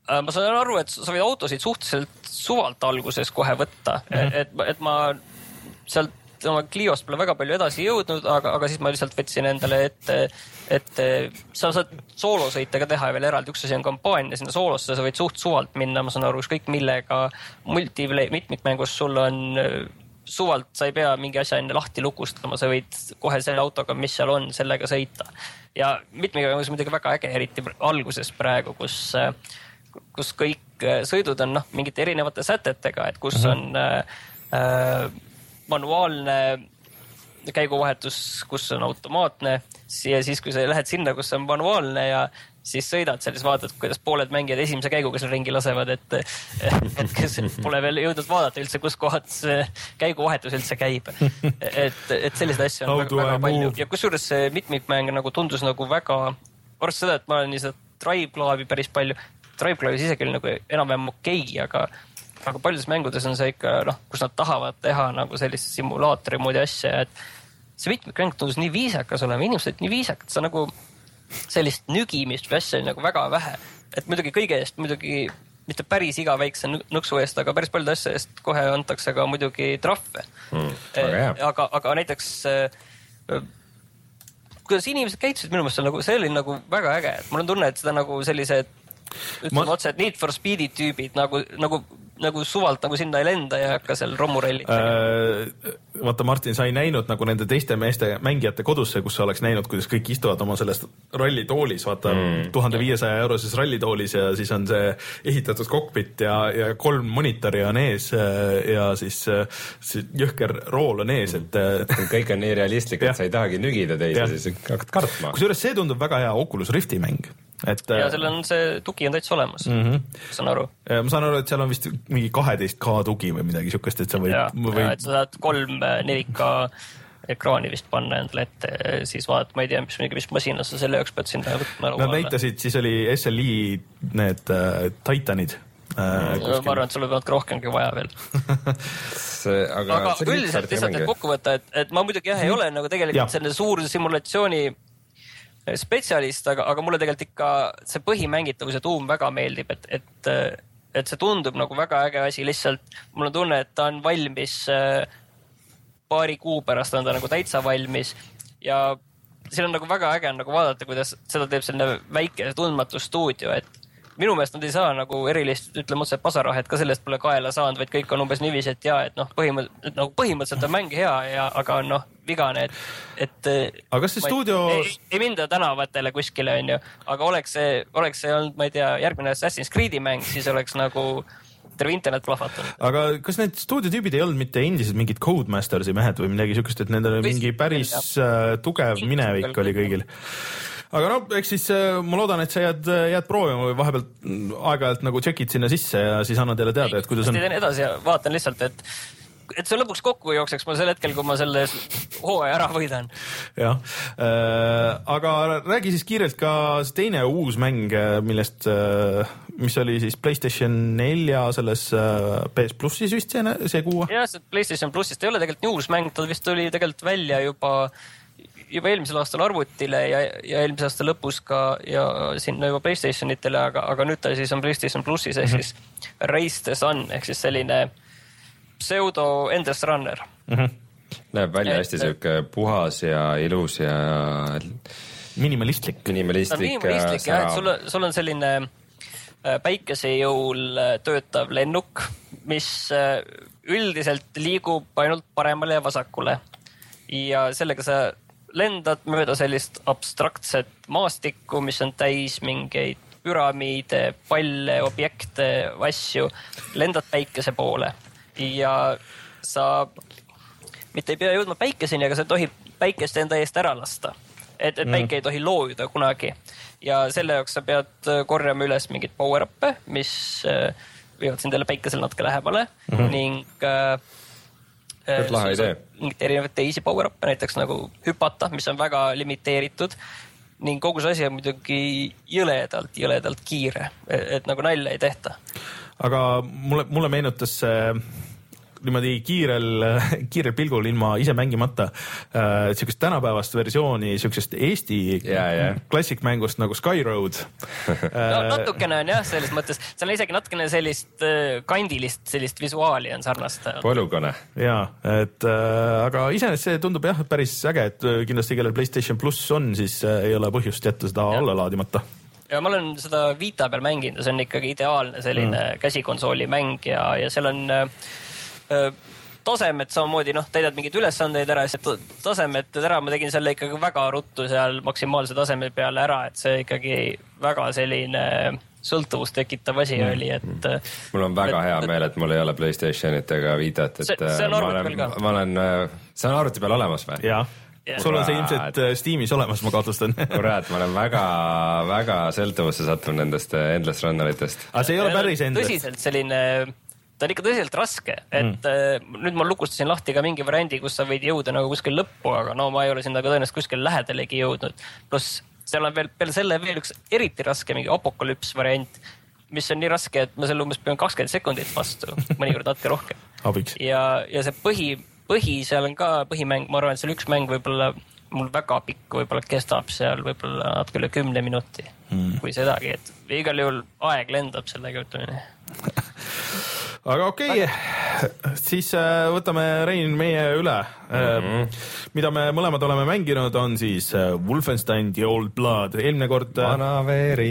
ma saan aru, et sa võid autosid suhteliselt suvalt alguses kohe võtta, mm-hmm. et, et ma sealt oma Cliost pole väga palju edasi jõudnud, aga, aga siis ma lihtsalt võtsin endale ette, et sa saad soolosõite ka teha veel eraldi, üks asi on kampaania, sinna soolosse sa võid suht suvalt minna, ma saan aru, ükskõik millega multi- mitmikmängus sul on suvalt, sa ei pea mingi asja enne lahti lukustama, sa võid kohe selle autoga, mis seal on, sellega sõita. Ja mitmikmängus muidugi väga äge, eriti alguses praegu, kus kus kõik sõidud on noh, mingite erinevate sätetega, et kus on äh, manuaalne käiguvahetus, kus on automaatne ja siis, kui sa lähed sinna, kus on manuaalne ja siis sõidad seal, siis vaatad, kuidas pooled mängijad esimese käiguga seal ringi lasevad, et, et kes pole veel jõudnud vaadata üldse, kus kohad see käiguvahetus üldse käib. Et, et selliseid asju on väga, väga palju. Ja kusjuures see mitmikmäng nagu tundus nagu väga, arvast seda, et ma olen nii seda Drive-klaavi päris palju, Drive-klaavis isegi nagu enam-vähem okei, aga, aga paljudes mängudes on see ikka, noh, kus nad tahavad teha nagu sellist simulaatori moodi asja, et see mitmikmäng tundus nii viisakas olema, inimesed nii viisakad, sa nagu sellist nügimist või asja nagu väga vähe. Et muidugi kõige eest, muidugi mitte päris iga väikse nõksu eest, aga päris paljude asja eest kohe antakse ka muidugi trahve. Mm, aga, aga, aga näiteks kuidas inimesed käitusid minu meelest, nagu, see oli nagu väga äge. Mul on tunne, et seda nagu sellised ütleme ma... otse, et Need for Speedi tüübid nagu, nagu, nagu suvalt nagu sinna ei lenda ja hakka seal romurellit äh, vaata, Martin, sa ei näinud nagu nende teiste meeste mängijate kodusse, kus sa oleks näinud, kuidas kõik istuvad oma sellest rallitoolis, vaata mm. tuhande viiesaja euroses rallitoolis ja siis on see ehitatud kokpit ja, ja kolm monitori on ees ja siis, siis jõhker rool on ees, et kõik on nii realistlik, et sa ei tahagi nügida teise, siis hakkad kartma. Kusjuures see tundub väga hea Oculus Rifti mäng. Et, ja seal on see tugi on täitsa olemas, mm-hmm. saan aru. Ma saan aru, et seal on vist mingi kaheteist K tugi või midagi sükest, et sa võid... Ja, võid... ja, et sa saad kolm neli K ekraani vist panna endale ette, siis vaat, ma ei tea, mis, mis masinas sa selle jaoks pead sinna võtma. Nad näitasid, siis oli S L I need äh, Titanid. Äh, ma arvan, et sul võib rohkemgi vaja veel. see, aga aga üldiselt lihtsalt et kokku võtta, et, et ma muidugi jah ei ole nagu tegelikult ja. Selline suur simulatsiooni spetsialist, aga, aga mulle tegelikult ikka see põhimängitavuse tuum väga meeldib, et, et, et see tundub nagu väga äge asi, lihtsalt mul on tunne, et ta on valmis paari kuu pärast on ta nagu täitsa valmis ja siin on nagu väga äge nagu vaadata, kuidas seda teeb selline väike tundmatu stuudio, et minu meelest nad ei saa nagu erilist, ütleme otse pasarahet ka sellest pole kaela saanud, vaid kõik on umbes niiviisi, et jaa, et noh, põhimõtteliselt, nagu põhimõtteliselt on mäng hea ja, aga on noh, vigane, et, et aga kas see stuudio... Ei, ei minda tänavatele kuskile, on ju, aga oleks see, oleks see olnud, ma ei tea, järgmine Assassin's Creed'i mäng, siis oleks nagu terve internet plahvatanud. Aga kas need stuudiotüübid ei olnud mitte endised mingid Codemastersi mehed või midagi sükest, et nendel mingi päris ja. Tugev minevik oli kõigil? Aga no, eks siis ma loodan, et sa jääd, jääd proovima või vahepeal aeg-ajalt nagu tšekid sinna sisse ja siis annad jälle teada, et kuidas on. Teen edasi ja vaatan lihtsalt, et, et see lõpuks kokku jookseks ma sel hetkel, kui ma selle hooaja ära võidan. Jah, äh, aga räägi siis kiirelt ka see teine uus mäng, millest, mis oli siis PlayStation nelja selles P S Plussis vist see, see kuu? Jah, see PlayStation Plussist ei ole tegelikult nii uus mäng, ta vist oli tegelikult välja juba juba eelmisel aastal arvutile ja, ja eelmise aasta lõpus ka ja sinna juba PlayStationitele, aga, aga nüüd ta siis on PlayStation Plussis ehk siis Race the Sun ehk siis selline pseudo Endless Runner. Mm-hmm. Näeb välja hästi siuke puhas ja ilus ja minimalistlik. Minimalistlik, minimalistlik jah, et sul, sul on selline päikesejõul töötav lennuk, mis üldiselt liigub ainult paremale ja vasakule ja sellega sa lendad mööda sellist abstraktset maastikku, mis on täis mingeid püramiide, palle, objekte, asju, lendad päikese poole ja sa mitte ei pea jõudma päikeseni, aga sa tohib päikest enda eest ära lasta. Et, et päike ei tohi loojuda kunagi ja selle jaoks sa pead korjama üles mingid power-up'e, mis viivad sind jälle päikesel natuke lähemale mm-hmm. ning lahe idee. Mingit erinevaid teisi power-up'e, näiteks nagu hüpata, mis on väga limiteeritud ning kogu see asi on muidugi jõledalt, jõledalt kiire, et, et nagu nalja ei tehta. Aga mulle, mulle meenutas see niimoodi kiirel, kiirel pilgul ilma ise mängimata äh, siukest tänapäevast versiooni siukest Eesti yeah, yeah. klassikmängust nagu Skyroad. no natukene on jah, selles mõttes, seal on isegi natukene sellist kandilist, sellist visuaali on sarnast. Polükone. Jaa, et äh, aga iseenesest see tundub jah päris äge, et kindlasti kellel PlayStation pluss on, siis äh, ei ole põhjust jätta seda ja. alla laadimata. Ja ma olen seda Vita peal mänginud ja see on ikkagi ideaalne selline mm. käsikonsooli mäng ja, ja seal on äh, tasemed samamoodi, noh, täidad mingeid ülesandeid ära, see tasemed ära, ma tegin selle ikkagi väga ruttu seal maksimaalse taseme peale ära, et see ikkagi väga selline sõltuvust tekitav asi mm. oli, et mul on väga et, hea meel, et mul ei ole PlayStationit ega Vitat, et see, see on arvuti peal ka. Ma olen, see on arvuti peal olemas või? Jah. Yeah. Sul on see ilmselt Steamis olemas, ma kahtlustan. Kurat, ma olen väga, väga sõltuvusse sattunud nendest Endless Runneritest. Aga see ei ole päris Endless. Tõsiselt selline, ta on ikka tõsiselt raske, et mm. nüüd ma lukustasin lahti ka mingi variandi, kus sa võid jõuda nagu kuskil lõppu, aga no ma ei ole sinna ka tõenäoliselt kuskil lähedalegi jõudnud. Pluss seal on veel peale selle veel üks eriti raske mingi apokalüps variant, mis on nii raske, et ma selle umbes pean kakskümmend sekundit vastu, mõnikord natuke rohkem. Abiks. Ja, ja see põhi, põhi seal on ka põhimäng, ma arvan, et seal üks mäng võib-olla mul väga pikk võib-olla kestab seal võib-olla natuke üle kümne minuti, mm. kui sedagi, et igal juhul aeg lendab sellega ütleme. Aga okei, okay. siis äh, võtame Rein meie üle. Mm-hmm. Mida me mõlemad oleme mänginud, on siis äh, Wolfenstein The Old Blood. Eelmine kord... Vana veeri.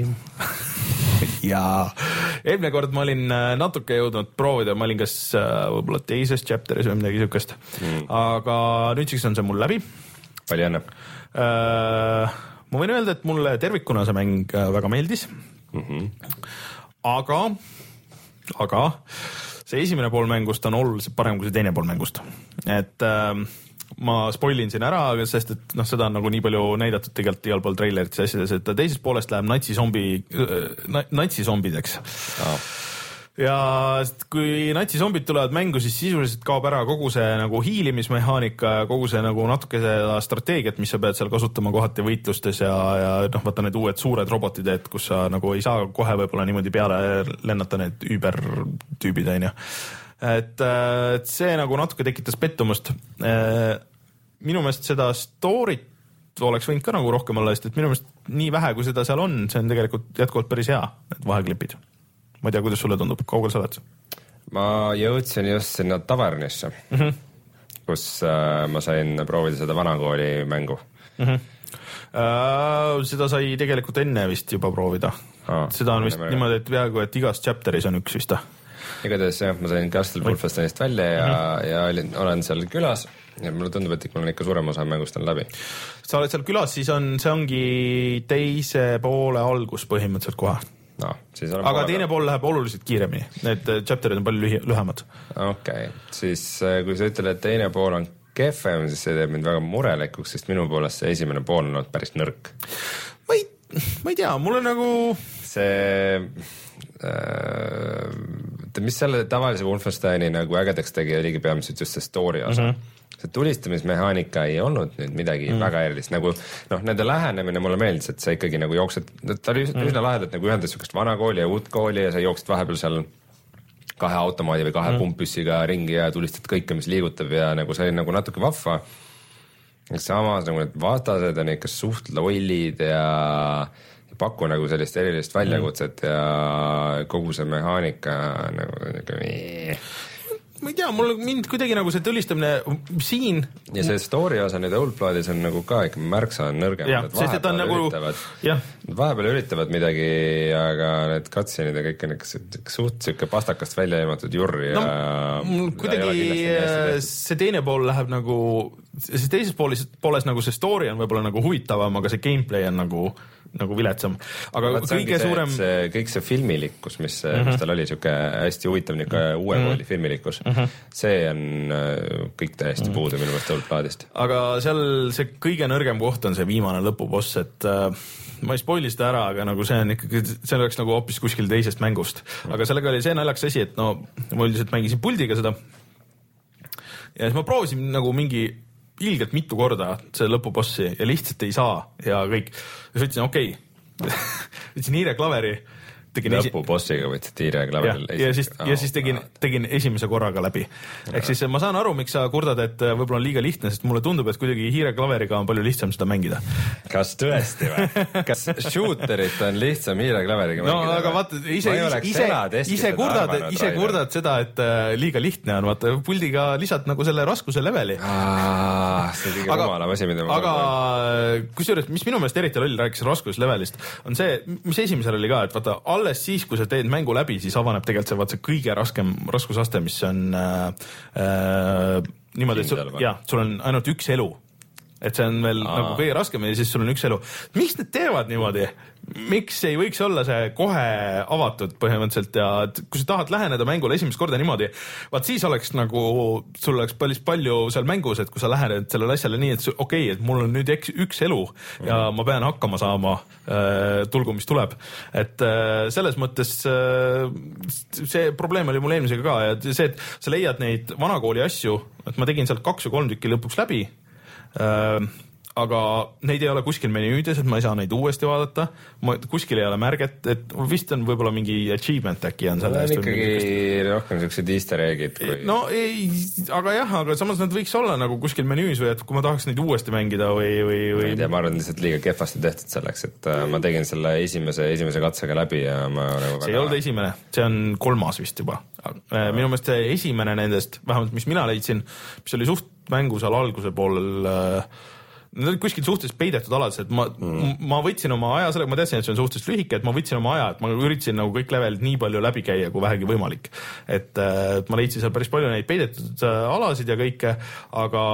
Jaa. Eelmine kord ma olin äh, natuke jõudnud proovida, ma olin kas äh, võib-olla teises chapteris või midagi sükest. Mm. Aga nüüdseks on see mul läbi. Palju õnne. Äh, ma võin öelda, et mulle tervikuna see mäng väga meeldis. Mm-hmm. Aga... aga see esimene pool mängust on oluliselt parem kui see teine pool mängust. Et äh, ma spoilin siin ära, sest et noh, seda on nagu nii palju näidatud tegelikult igal pool treilerites ja asjades, et teisest poolest läheb natsisombi, natsisombideks. Oh. Ja kui natsisombid tulevad mängu, siis sisuliselt kaob ära kogu see nagu hiilimismehaanika ja kogu see nagu natuke seda strateegiat, mis sa pead seal kasutama kohati võitlustes ja, ja noh, vaata need uued suured robotid, et kus sa nagu ei saa kohe võib-olla niimoodi peale lennata need üübertüübid, on ju. Et, et see nagu natuke tekitas pettumust. Minu meelest seda storyt oleks võinud ka nagu rohkem olla, sest et minu meelest nii vähe, kui seda seal on, see on tegelikult jätkuvalt päris hea, need vaheklipid. Ma ei tea, kuidas sulle tundub, kaugel sa oled? Ma jõudsin just sinna tavernisse, mm-hmm. kus äh, ma sain proovida seda vanakooli mängu. Mm-hmm. Äh, seda sai tegelikult enne vist juba proovida. Ah, seda on vist niimoodi, et peaaegu, et igas chapteris on üks vist. Igatahes jah, ma sain Castle Wolfensteinist välja ja, mm-hmm. ja olin, olen seal külas ja mulle tundub, et mul on ikka suurem osa mängust on läbi. Sa oled seal külas, siis on, see ongi teise poole algus põhimõtteliselt kohe. No, siis aga teine pool läheb oluliselt kiiremini, need chapterid on palju lühemad. Okei, okay. Siis kui sa ütled, et teine pool on kehvem, siis see teeb mind väga murelikuks, sest minu poolest see esimene pool on olnud päris nõrk. Ma ei, ma ei tea, mul on nagu... See, äh, mis selle tavalise Wolfensteini nagu ägedaks tegi, oligi peamiselt just see story osa. Mm-hmm. See tulistamismehaanika ei olnud nüüd midagi mm. väga erilist, nagu noh, nende lähenemine mulle meeldis, et sa ikkagi nagu jooksed, ta oli mm. üsna lahedalt nagu ühendas sükest vana kooli ja uut kooli ja sa jooksed vahepeal seal kahe automaadi või kahe mm. pumppüssiga ringi ja tulistad kõike, mis liigutab ja nagu see oli nagu natuke vahva. Samas nagu need vastased on ikka suht lollid ja paku nagu sellist erilist väljakutset mm. ja kogu see mehaanika nagu niisugune ma ei tea, mul mind kuidagi nagu see tõlistamine siin... Ja see story osa nüüd Old Bloodis on nagu ka ikka märksa nõrgem. Jah, sest et on nagu... Üritavad, jah. Vahepeal üritavad midagi, aga need cutscene'id ja kõik on ikka suht siuke pastakast välja ilmatud jurri ja... No, kuidagi see teine pool läheb nagu... See teises poolis, pooles nagu see story on võib-olla nagu huvitavam, aga see gameplay on nagu... nagu viletsam. Aga Vaat kõige see, suurem... See, kõik see filmilikkus, mis, mm-hmm. mis tal oli, siuke hästi huvitav niuke uue mm-hmm. kooli filmilikkus, mm-hmm. see on kõik täiesti mm-hmm. puudu minu meelest Old Bloodist. Aga seal see kõige nõrgem koht on see viimane lõpuboss, et äh, ma ei spoili seda ära, aga nagu see on ikkagi, see oleks nagu hoopis kuskil teisest mängust. Mm-hmm. Aga sellega oli see naljakas asi, et no ma üldiselt mängisin puldiga seda ja siis ma proovisin nagu mingi ilgelt mitu korda see lõpubossi ja lihtsalt ei saa ja kõik. Ja siis ütlesin, okei, okay. ütlesin hiire klaveri tegin lõpubossiga võtsid hiire klaveril. Ja, ja siis, oh, ja siis tegin, tegin esimese korraga läbi. Ehk siis ma saan aru, miks sa kurdad, et võib-olla on liiga lihtne, sest mulle tundub, et kuidagi hiire klaveriga on palju lihtsam seda mängida. Kas tõesti või? Kas shooterit on lihtsam hiire klaveriga no, mängida? No aga vaata, ise, ise, ise kurdad, ise kurdad seda, et liiga lihtne on. Vaata, puldiga lisad nagu selle raskuse leveli. Aa, see on kõige rumalam asi, mida ma aga kusjuures, mis minu meelest eriti loll rääkis raskuslevelist, on see, mis esimesel oli ka, et vaata, alles siis, kui sa teed mängu läbi, siis avaneb tegelikult see, vaat see kõige raskem raskusaste, mis on äh, äh, niimoodi, et sul, jah, sul on ainult üks elu. Et see on veel Aa. nagu kõige raskem ja siis sul on üks elu. Miks need teevad niimoodi? Miks ei võiks olla see kohe avatud põhimõtteliselt ja kui sa tahad läheneda mängule esimest korda niimoodi, vaat siis oleks nagu, sul oleks päris palju seal mängus, et kui sa lähened sellele asjale nii, et okei, okay, et mul on nüüd eks, üks elu ja ma pean hakkama saama äh, tulgu, mis tuleb. Et äh, selles mõttes äh, see probleem oli mul eelmisega ka ja see, et sa leiad neid vanakooli asju, et ma tegin sealt kaks või kolm tükki lõpuks läbi, Äh, aga neid ei ole kuskil menüüdes, et ma ei saa neid uuesti vaadata. Ma, kuskil ei ole märget, et vist on võib-olla mingi achievement äkki on selle eest. On ikkagi rohkem sellised easter eggid. Kui... No ei, aga jah, aga samas nad võiks olla nagu kuskil menüüs või et kui ma tahaks neid uuesti mängida või... või, või... Ma ei tea, ma arvan lihtsalt liiga kehvasti tehtud selleks, et äh, ma tegin selle esimese, esimese katsega läbi ja ma... Nagu see väga... ei olnud esimene, see on kolmas vist juba. Minu meelest see esimene nendest, vähemalt mis mina leidsin, mis oli suht mängu seal alguse poolel, need olid kuskil suhteliselt peidetud alades, et ma, mm. ma võtsin oma aja, selle, ma teadsin, et see on suhteliselt lühike, et ma võtsin oma aja, et ma üritasin nagu kõik levelid nii palju läbi käia, kui vähegi võimalik. Et, et ma leidsin seal päris palju neid peidetud alasid ja kõike, aga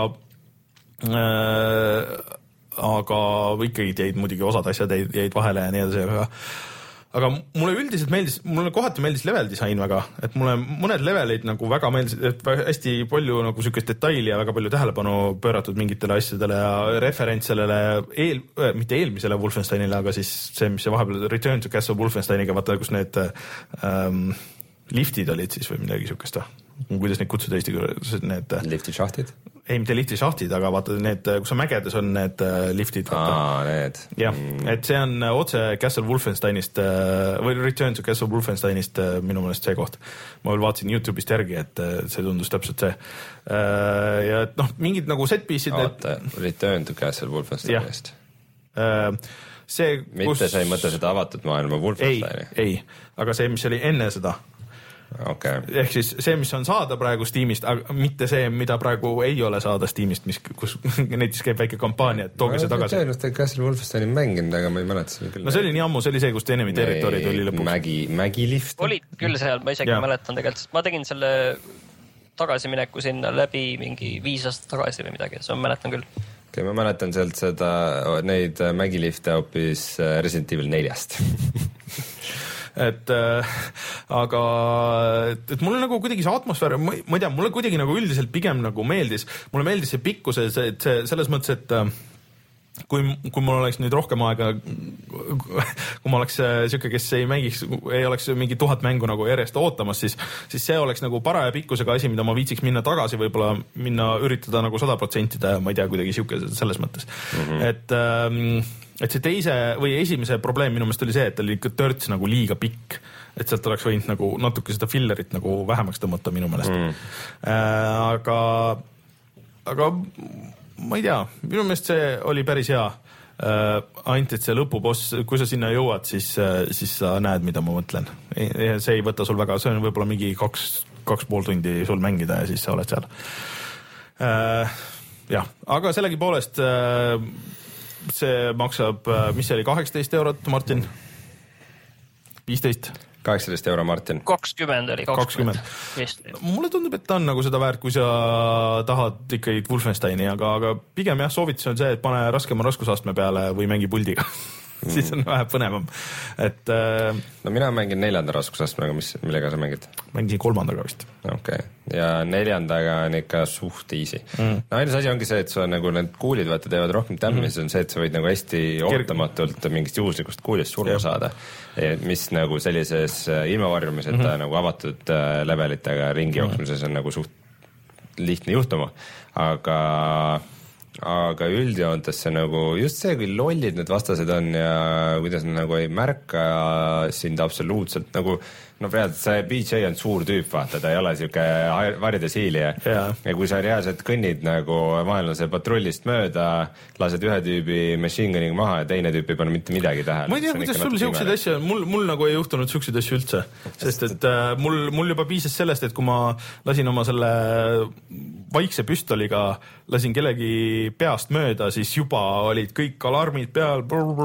äh, aga ikkagi jäid muidugi osad asjad jäid, jäid vahele ja nii edasi, aga aga mulle üldiselt meeldis, mulle kohati meeldis level disain väga, et mulle mõned levelid nagu väga meeldis, et hästi palju nagu sükest detaili ja väga palju tähelepanu pööratud mingitele asjadele ja referents sellele eel, mitte eelmisele Wolfensteinile, aga siis see, mis see vahepeal Return to Castle Wolfensteiniga, vaata, kus need ähm, liftid olid siis või midagi sükest, kuidas neid kutsuda eesti küll, need lifti šahtid? Ei, mitte lifti šahtid, aga vaata need, kus on mägedes on need liftid. Aa, need. jah, mm. et see on otse Castle Wolfensteinist või Return to Castle Wolfensteinist minu meelest see koht. Ma veel vaatasin YouTube'ist järgi, et see tundus täpselt see. Ja et noh, mingid nagu set-piece'id. Oota, need... Return to Castle Wolfensteinist. See, mitte kus... sa ei mõtle seda avatud maailma Wolfensteini? Ei, ei, aga see, mis oli enne seda. Okay. Ehk siis see, mis on saada praegu Steamist, aga mitte see, mida praegu ei ole saada Steamist, mis, kus näiteks käib väike kampaania, et tooge see tagasi. Ma ei Castle Wolfensteini mänginud, aga ma ei mäleta seda küll. No see oli nii ammu, see oli see, kus Enemy Territory tuli lõpuks. Mägi, mägilift. Olid küll seal, ma isegi ja. mäletan tegelikult, sest ma tegin selle tagasimineku sinna läbi mingi viis aastat tagasi või midagi, see ma mäletan küll. Okay, ma mäletan sealt seda, neid mägilifte hoopis Resident Evil neljast. et äh, aga et, et mulle nagu kuidagi see atmosfäär, ma, ma ei tea, mulle kuidagi nagu üldiselt pigem nagu meeldis, mulle meeldis see pikkuse, see, see selles mõttes, et äh, kui, kui mul oleks nüüd rohkem aega, kui ma oleks siuke, kes ei mängiks, ei oleks mingi tuhat mängu nagu järjest ootamas, siis, siis see oleks nagu paraja pikkusega asi, mida ma viitsiks minna tagasi, võib-olla minna üritada nagu sada protsenti teha, ma ei tea, kuidagi siuke selles mõttes, mm-hmm. et ähm, et see teise või esimese probleem minu meelest oli see, et oli ikka törts nagu liiga pikk, et sealt oleks võinud nagu natuke seda fillerit nagu vähemaks tõmmata minu meelest mm. äh, aga aga ma ei tea, minu meelest see oli päris hea äh, ainult, et see lõpuboss, kui sa sinna jõuad, siis, äh, siis sa näed, mida ma mõtlen, see ei võta sul väga, see on võib-olla mingi kaks, kaks pool tundi sul mängida ja siis sa oled seal äh, jah, aga sellegipoolest äh, see maksab, mis see oli, kaheksateist eurot, Martin? viisteist? kaheksateist euro, Martin. kakskümmend oli, kakskümmend. Mulle tundub, et ta on nagu seda väärt, kui sa tahad ikkagi Wolfensteini, aga, aga pigem jah, soovitus on see, et pane raskema raskusastme peale või mängi puldiga. Mm. siis on vähe põnevam. Et, äh, no mina mängin neljanda raskusastmega, mis, millega sa mängid? Mängisin kolmandaga vist. Okei, okay. Ja neljandaga on ikka suht easy. Mm. No ainus asi ongi see, et sa nagu need kuulid vaata teevad rohkem tämmi, mm. see on see, et sa võid nagu hästi ootamatult mingist juhuslikust kuulist surma yeah. saada, mis nagu sellises ilmavarjumiseta mm -hmm. nagu avatud levelitega ringi jooksmises on nagu suht lihtne juhtuma, aga aga üldjoontes see nagu just see, kui lollid need vastased on ja kuidas nad nagu ei märka sind absoluutselt nagu no pead, see B J on suur tüüp, vaata, ta ei ole siuke varides hiilija yeah. ja kui sa reaalselt kõnnid nagu vaenlase patrullist mööda, lased ühe tüübi machine gunning maha ja teine tüüp ei pane mitte midagi tähele. Ma ei tea, kuidas sul siukseid asju, mul, mul nagu ei juhtunud siukseid asju üldse, sest et äh, mul, mul juba piisas sellest, et kui ma lasin oma selle vaikse püstoliga, lasin kellegi peast mööda, siis juba olid kõik alarmid peal.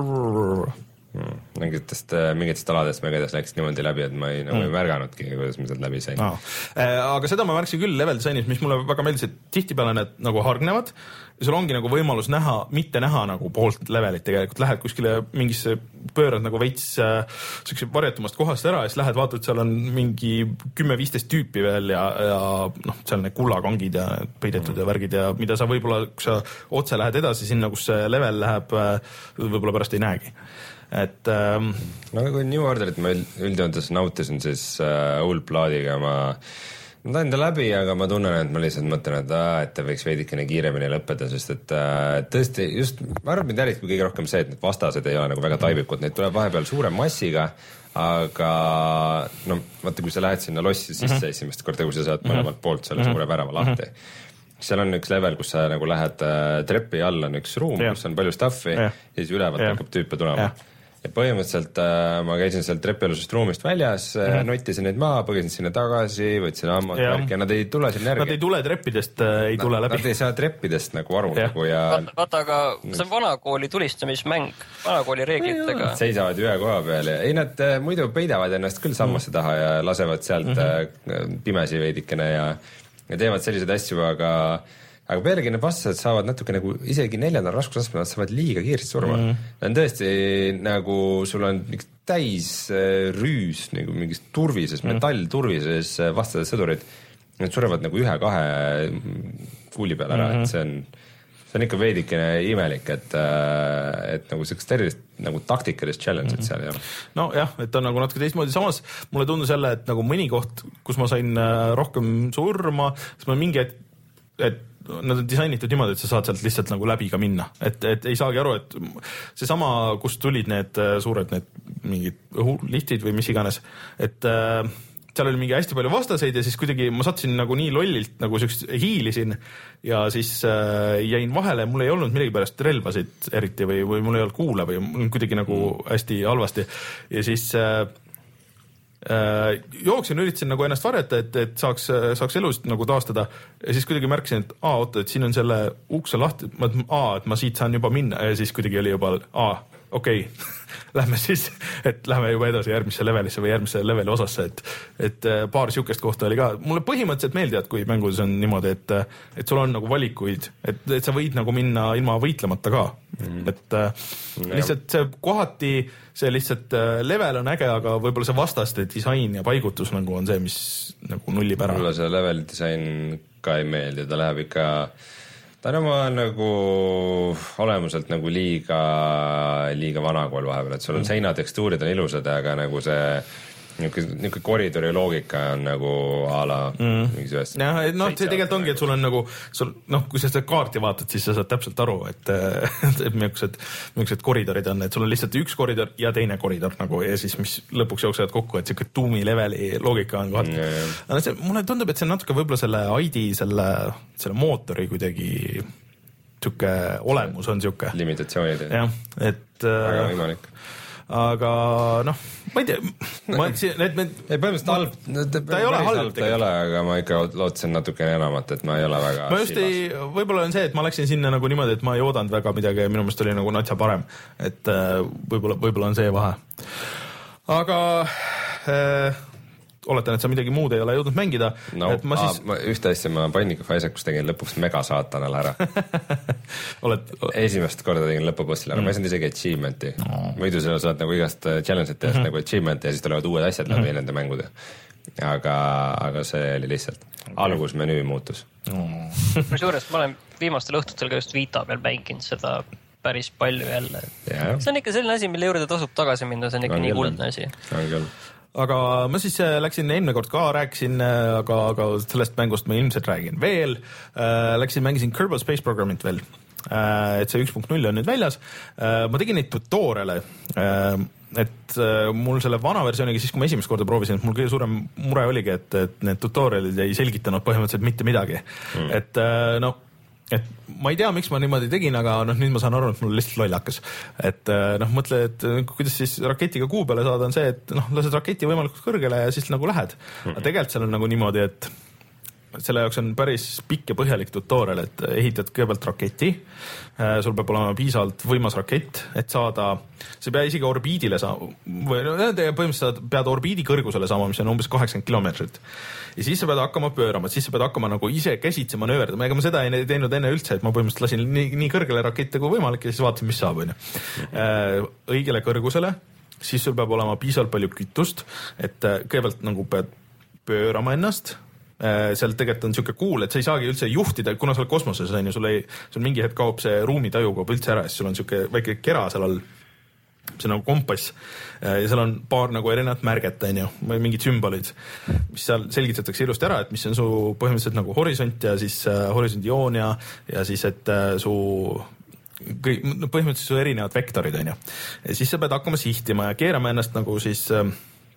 Hmm. Mingitest, mingitest aladest ma igatahes läksin niimoodi läbi, et ma ei, nagu mm. ei märganudki, kuidas ma sealt läbi sain. No. Aga seda ma märksin küll level disainis, mis mulle väga meeldis, et tihtipeale need nagu hargnevad ja sul ongi nagu võimalus näha, mitte näha nagu poolt levelit tegelikult. Lähed kuskile mingisse pöörad nagu veits äh, varjatumast kohast ära ja siis lähed vaatad, seal on mingi kümme viisteist tüüpi veel ja, ja noh, seal need kullakangid ja peidetud mm. ja värgid ja mida sa võib-olla, kui sa otse lähed edasi sinna, kus see level läheb, võib-olla pärast ei näegi. Et ähm, no kui New Orderit ma üldjoontes nautisin, siis äh, Old Bloodiga ma ma tahan ta läbi, aga ma tunnen, et ma lihtsalt mõtlen, et, äh, et ta võiks veidikene kiiremini lõppeda, sest et äh, tõesti just, ma arvan, mind järgib kõige rohkem see, et need vastased ei ole nagu väga taibikud, neid tuleb vahepeal suure massiga, aga no vaata, kui sa lähed sinna lossi sisse mm -hmm. esimest korda, kui sa saad mõlemalt poolt selle mm -hmm. suure värava lahti, seal on üks level, kus sa nagu lähed äh, trepi alla, on üks ruum, kus on palju stuffi ja, ja siis ülevalt hakkab tüüpe tulema. Ja. Ja põhimõtteliselt äh, ma käisin seal trepialusest ruumist väljas mm, -hmm. nottisin neid maha, põgesin sinna tagasi, võtsin ammad märki ja nad ei tule sinna järgi. Nad ei tule treppidest, äh, ei tule läbi. Nad ei saa treppidest nagu aru ja. Nagu ja... Vaata, vaata, aga see on vanakooli tulistamismäng, vanakooli reeglitega. Seisavad ühe koha peal ja ei, nad äh, muidu peidavad ennast küll sammasse taha ja lasevad sealt mm -hmm. äh, pimesi veidikene ja, ja teevad selliseid asju, aga aga pealegi need vastased saavad natuke nagu isegi neljandal raskusastmel, nad saavad liiga kiiresti surma mm. Nad on tõesti nagu sul on üks täis rüüs nagu mingis turvises mm., metallturvises vastased sõdurid, nad surevad nagu ühe-kahe kuuli peal ära mm, -hmm. et see on see on ikka veidikene imelik, et et nagu sellist tervist nagu taktikalist challenge'it mm -hmm. seal ei ole. No jah, et on nagu natuke teistmoodi, samas mulle tundus jälle, et nagu mõni koht, kus ma sain rohkem surma, siis ma mingi hetk, et nad on disainitud niimoodi, et sa saad sealt lihtsalt nagu läbi ka minna, et, et ei saagi aru, et seesama, kust tulid need suured need mingid õhulihtid või mis iganes, et äh, seal oli mingi hästi palju vastaseid ja siis kuidagi ma satsin nagu nii lollilt nagu siukest hiilisin ja siis äh, jäin vahele, mul ei olnud millegipärast relvasid eriti või, või mul ei olnud kuule või mul kuidagi nagu hästi halvasti ja siis äh, Äh, jooksin, üritasin nagu ennast varjata, et, et saaks, saaks elust nagu taastada ja siis kuidagi märkasin, et aa, oota, et siin on selle ukse lahti, aa, et ma siit saan juba minna ja siis kuidagi oli juba, aa, okei okay. lähme siis, et lähme juba edasi järgmisse levelisse või järgmisse leveli osasse, et, et paar siukest kohta oli ka. Mulle põhimõtteliselt meeldivad, kui mängus on niimoodi, et, et sul on nagu valikuid, et, et sa võid nagu minna ilma võitlemata ka. Mm. Et mm. lihtsalt see kohati, see lihtsalt level on äge, aga võib-olla see vastaste disain ja paigutus nagu on see, mis nagu nullib ära. Mulle see level disain ka ei meeldi, ta läheb ikka ta on oma nagu olemuselt nagu liiga, liiga vanakool vahepeal, et sul on seinatekstuurid on ilusad, aga nagu see niisugune, niisugune koridori loogika on nagu a la mm. mingis ühes. jah, noh, see tegelikult ongi, et sul on nagu, sul, noh, kui sa seda kaarti vaatad, siis sa saad täpselt aru, et, et millised, millised koridorid on, et sul on lihtsalt üks koridor ja teine koridor nagu ja siis, mis lõpuks jooksevad kokku, et siuke tuumi leveli loogika on kohati. Mm. aga see, mulle tundub, et see on natuke võib-olla selle I D, selle, selle mootori kuidagi siuke olemus on siuke. Limitatsioonid. jah, et väga võimalik. Aga noh, ma ei tea, ma ei, põhimõtteliselt halb, ta ei ole halb, ta ei ole, aga ma ikka lootsin natukene enamat, et ma ei ole väga ma just ei, võib-olla on see, et ma läksin sinna nagu niimoodi, et ma ei oodanud väga midagi ja minu meelest oli nagu natsa parem, et võib-olla, võib-olla on see vahe. Aga äh, oletan, et sa midagi muud ei ole jõudnud mängida. No, et ma siis... ma, ühte asja ma Binding of Isaacs tegin lõpuks megasaatanal ära. oled... Esimest korda tegin lõpupostile ära, mm. ma ei saanud isegi achievementi no.. Muidu sa saad nagu igast challenge'it teha mm -hmm. nagu achievementi ja siis tulevad uued asjad läbi mm -hmm. nende mängude. Aga, aga see oli lihtsalt. Algusmenüü muutus. Mm. Kusjuures ma olen viimastel õhtutel ka just Vita peal mänginud seda päris palju jälle. Yeah. See on ikka selline asi, mille juurde tasub tagasi minna, see on ikka on nii kuldne asi. On küll. Aga ma siis läksin eelmine kord ka, rääkisin, aga, aga sellest mängust ma ilmselt räägin veel. Läksin, mängisin Kerbal Space Programmit veel et see üks punkt null on nüüd väljas. Ma tegin neid tutoriale, et mul selle vana versiooniga siis, kui ma esimest korda proovisin, et mul kõige suurem mure oligi, et, et need tutorialid ei selgitanud põhimõtteliselt mitte midagi. Mm. Et noh, et ma ei tea, miks ma niimoodi tegin, aga noh, nüüd ma saan aru, et mul lihtsalt lollakas. Et noh, mõtle, et kuidas siis raketiga kuu peale saada on see, et noh, lased raketi võimalikult kõrgele ja siis nagu lähed. Aga tegelikult seal on nagu niimoodi, et selle jaoks on päris pikk ja põhjalik tutorial, et ehitad kõigepealt raketi, sul peab olema piisavalt võimas rakett, et saada, sa ei pea isegi orbiidile saama, või no, põhimõtteliselt pead orbiidi kõrgusele saama, mis on umbes kaheksakümmend kilomeetrit. Ja siis sa pead hakkama pöörama, siis sa pead hakkama nagu ise käsitse manööverdama, ega ma seda ei teinud enne üldse, et ma põhimõtteliselt lasin nii, nii kõrgele rakette kui võimalik ja siis vaatasin, mis saab. Õigele kõrgusele, siis sul peab olema piisavalt palju kütust, et kõigepealt nagu pead pöörama ennast. Seal tegelikult on niisugune kuul, et sa ei saagi üldse juhtida, kuna sa oled kosmoses, on ju, sul ei, sul mingi hetk kaob see ruumitaju kaob üldse ära, siis sul on niisugune väike kera seal all, see on nagu kompass ja seal on paar nagu erinevat märget, on ju, mingid sümbolid, mis seal selgitatakse ilusti ära, et mis on su põhimõtteliselt nagu horisont ja siis äh, horisondijoon ja, ja siis, et äh, su kõik, põhimõtteliselt su erinevad vektorid, on ju. Ja siis sa pead hakkama sihtima ja keerama ennast nagu siis äh,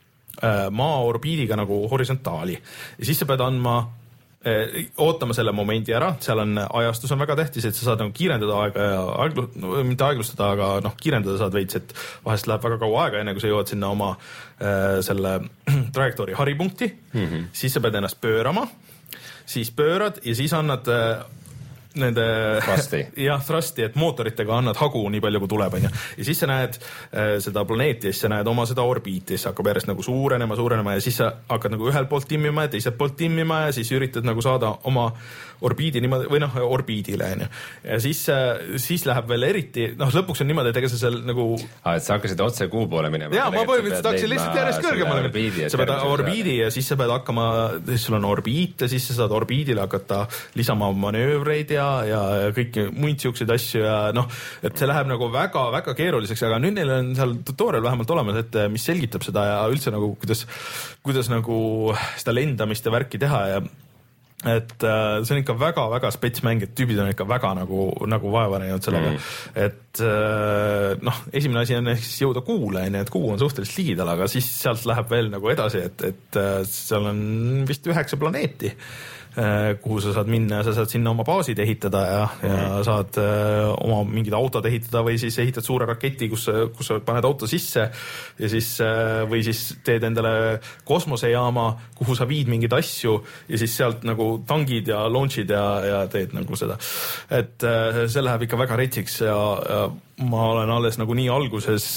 maa orbiidiga nagu horisontaali ja siis sa pead andma eh, ootama selle momendi ära, seal on ajastus on väga tähtis, et sa saad nagu kiirendada aega ja aeglu, no, mitte aeglustada, aga noh, kiirendada saad veits, et vahest läheb väga kaua aega, enne kui sa jõuad sinna oma eh, selle trajektoori haripunkti, mm-hmm. siis sa pead ennast pöörama, siis pöörad ja siis annad eh, nende thrusti. jah, thrusti, et mootoritega annad hagu nii palju, kui tuleb, on ju. Ja siis sa näed äh, seda planeeti ja siis sa näed oma seda orbiiti, siis hakkab järjest nagu suurenema, suurenema ja siis sa hakkad nagu ühelt poolt timmima ja teiselt poolt timmima ja siis üritad nagu saada oma orbiidi niimoodi, või noh, orbiidile, on ju. Ja siis, siis läheb veel eriti, noh, lõpuks on niimoodi, et ega sa seal nagu ah, et sa hakkasid otse kuu poole minema. Jaa, ma põhimõtteliselt hakkasin lihtsalt järjest kõrgemale. Sa pead orbiidi ja siis sa pead hakkama, siis sul on orbiit ja siis sa saad orbiidile hakata lisama manöövreid ja ja kõiki muid siukseid asju ja noh, et see läheb nagu väga-väga keeruliseks, aga nüüd neil on seal tutorial vähemalt olemas, et mis selgitab seda ja üldse nagu kuidas, kuidas nagu seda lendamist ja värki teha ja et äh, see on ikka väga-väga spets mäng, et tüübid on ikka väga nagu, nagu vaeva näinud sellega, mm. et äh, noh, esimene asi on ehk siis jõuda kuule, et kuu on suhteliselt ligidal, aga siis sealt läheb veel nagu edasi, et, et äh, seal on vist üheksa planeeti, kuhu sa saad minna ja sa saad sinna oma baasid ehitada ja, ja saad öö, oma mingid autod ehitada või siis ehitad suure raketi, kus, kus sa paned auto sisse ja siis, või siis teed endale kosmosejaama, kuhu sa viid mingeid asju ja siis sealt nagu tangid ja launch'id ja, ja teed nagu seda. Et öö, see läheb ikka väga retsiks ja, ja ma olen alles nagu nii alguses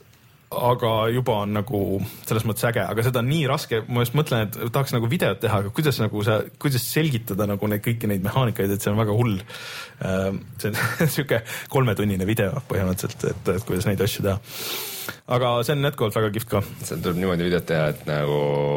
aga juba on nagu selles mõttes äge, aga seda on nii raske, ma just mõtlen, et tahaks nagu videot teha, aga kuidas nagu sa, kuidas selgitada nagu neid kõiki neid mehaanikaid, et see on väga hull. See on siuke kolmetunnine video põhimõtteliselt, et, et kuidas neid asju teha. Aga see on jätkuvalt väga kihvt ka. See tuleb niimoodi videot teha, et nagu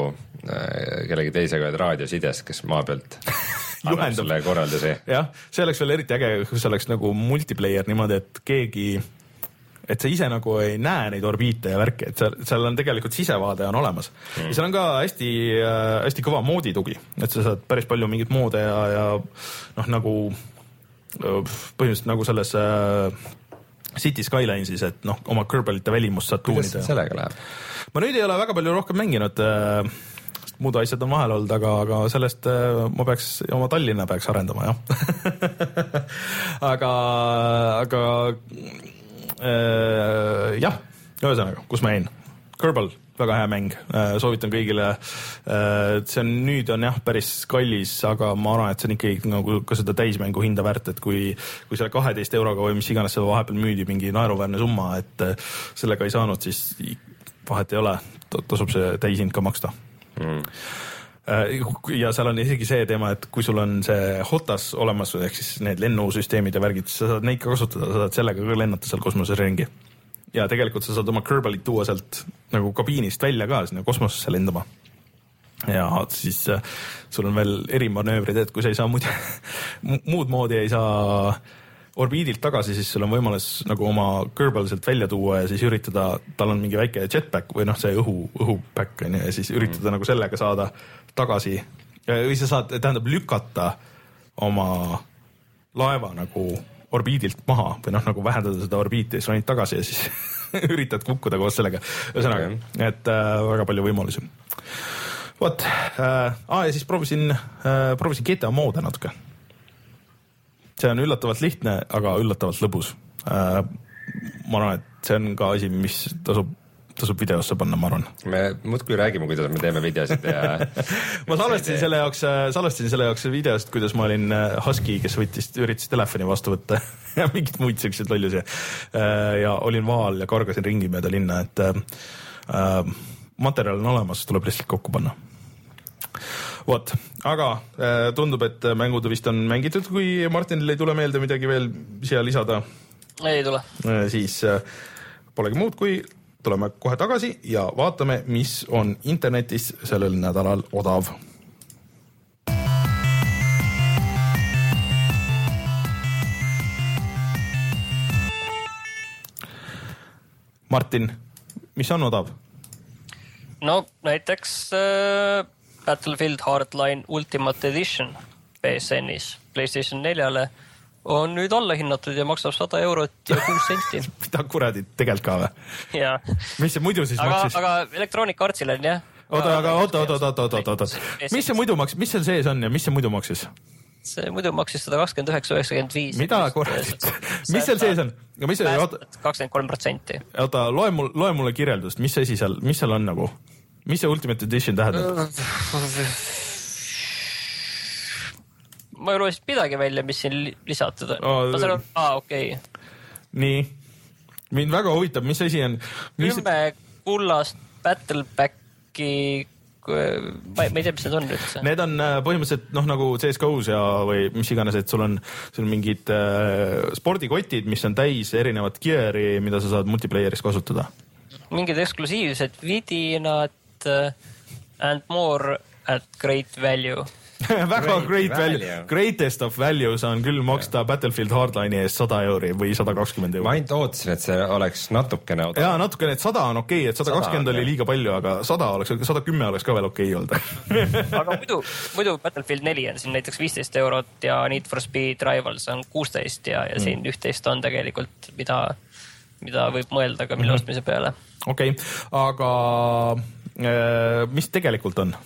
kellegi teisega oled raadiosides, kes maa pealt annab sulle korraldusi. jah, see oleks veel eriti äge, kus oleks nagu multiplayer niimoodi, et keegi et sa ise nagu ei näe neid orbiite ja värki, et seal, seal on tegelikult sisevaade on olemas. Mm. Ja seal on ka hästi, hästi kõva mooditugi, et sa saad päris palju mingit moode ja, ja noh, nagu põhimõtteliselt nagu selles äh, City Skylinesis, et noh, oma Kerbalite välimust saad tuunida. Kuidas sellega läheb? Ma nüüd ei ole väga palju rohkem mänginud, äh, muud asjad on vahel olnud, aga, aga sellest äh, ma peaks, oma Tallinna peaks arendama, jah. aga, aga äh, jah, ühesõnaga, kus ma jäin? Kerbal, väga hea mäng, äh, soovitan kõigile. Äh, see on, nüüd on jah päris kallis, aga ma arvan, et see on ikkagi nagu ka seda täismängu hinda väärt, et kui, kui selle kaheteist euroga või mis iganes seda vahepeal müüdi mingi naeruväärne summa, et sellega ei saanud, siis vahet ei ole, tasub see täishind ka maksta. Mm. Ja seal on isegi see teema, et kui sul on see Hotas olemas, ehk siis need lennusüsteemid ja värgid, sa saad neid ka kasutada, sa saad sellega ka lennata seal kosmoses ringi. Ja tegelikult sa saad oma Kerbalit tuua sealt nagu kabiinist välja ka sinna kosmosesse lendama. Ja siis äh, sul on veel erimanöövrid, et kui sa ei saa muud, muud moodi ei saa orbiidilt tagasi, siis sul on võimalus nagu oma Kerbal sealt välja tuua ja siis üritada, tal on mingi väike jetpack või noh, see õhu, õhupack on ja siis üritada mm. nagu sellega saada tagasi. Või sa saad, tähendab, lükata oma laeva nagu orbiidilt maha või noh, nagu vähendada seda orbiiti ja siis ronid tagasi ja siis üritad kukkuda koos sellega. Ühesõnaga, et äh, väga palju võimalusi. Vot, äh, aa, ja siis proovisin, äh, proovisin G T A moode natuke. See on üllatavalt lihtne, aga üllatavalt lõbus. Äh, ma arvan, et see on ka asi, mis tasub tasub videosse panna, ma arvan. Me muudkui räägime, kuidas me teeme videosid ja... ma salvestasin selle jaoks, salvestasin selle jaoks videost, kuidas ma olin Husky, kes võttis, üritas telefoni vastu võtta ja mingid muid sellised lollusi. Ja olin vaal ja kargasin ringi mööda linna, et äh, materjal on olemas, tuleb lihtsalt kokku panna. Vot, aga äh, tundub, et mängud vist on mängitud, kui Martinil ei tule meelde midagi veel siia lisada. Ei tule. Äh, siis äh, polegi muud, kui tuleme kohe tagasi ja vaatame, mis on internetis sellel nädalal odav. Martin, mis on odav? No näiteks äh, Battlefield Hardline Ultimate Edition P S N-is PlayStation neljale on nüüd alla hinnatud ja maksab sada eurot ja kuus senti. Mida kuradi, tegelikult ka või? Jaa. Mis see muidu siis aga, maksis? Aga Electronic Artsil on jah. Oota, aga oota, oota, oota, oota, oota. Mis see muidu maksis? Mis seal sees on ja mis see muidu maksis? See muidu maksis sada kakskümmend üheksa üheksakümmend viis. Mida kuradit? Mis seal sees on? Mis see, oota, kakskümmend kolm protsenti. Oota, loe mulle, loe mulle kirjeldust, mis asi seal, mis seal on nagu? Mis see Ultimate Edition tähendab? Ma ei loe siis midagi välja, mis siin lisatud on. Oh, ma sain, aa, okei. Okay. Nii. Mind väga huvitab, mis asi on? Mis... Kümme kullast Battlebacki, ma ei, ma ei tea, mis need on üldse. Need on põhimõtteliselt noh, nagu C S G O's ja või mis iganes, et sul on, sul on mingid äh, spordikotid, mis on täis erinevat gear'i, mida sa saad multiplayeris kasutada. Mingid eksklusiivsed vidinad uh, and more at great value. väga great value. value. Greatest of value saan küll maksta yeah. Battlefield Hardline'i eest sada euri või sada kakskümmend euri. Ma ainult ootasin, et see oleks natukene odav. Jaa, natukene, et sada on okei, et sada kakskümmend oli liiga palju, aga sada oleks, sada kümme oleks ka veel okei olnud. aga muidu, muidu Battlefield neli on siin näiteks viisteist eurot ja Need for Speed Rivals on kuusteist ja, ja siin mm. üht-teist on tegelikult, mida, mida võib mõelda ka mille mm-hmm. ostmise peale. Okei, okay. aga äh, mis tegelikult on?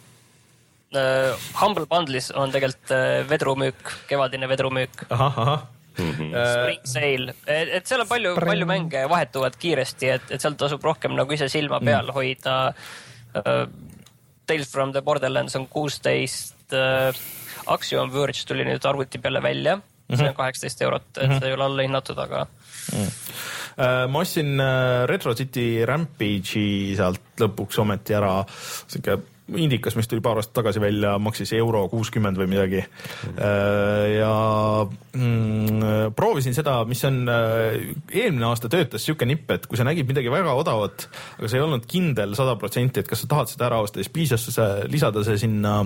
Uh, Humble Bundle'is on tegelikult uh, vedrumüük, kevadine vedrumüük. Aha, aha. Mm-hmm. Spring Sale, et, et seal on palju, palju mänge vahetuvad kiiresti, et, et seal tasub rohkem nagu ise silma peal mm. hoida. Uh, Tales from the Borderlands on kuusteist, uh, Axiom Verge tuli nüüd arvuti peale välja, mm-hmm. see on kaheksateist eurot, et mm-hmm. see ei ole alla hinnatud, aga... Mm. Uh, ma ostsin uh, Retro City Rampage'i sealt lõpuks ometi ära, siuke indikas, mis tuli paar aastat tagasi välja, maksis euro kuuskümmend või midagi. Ja mm, proovisin seda, mis on eelmine aasta töötas siuke nipp, et kui sa nägid midagi väga odavat, aga see ei olnud kindel sada protsenti, et kas sa tahad seda ära osta, siis piisas lisada see sinna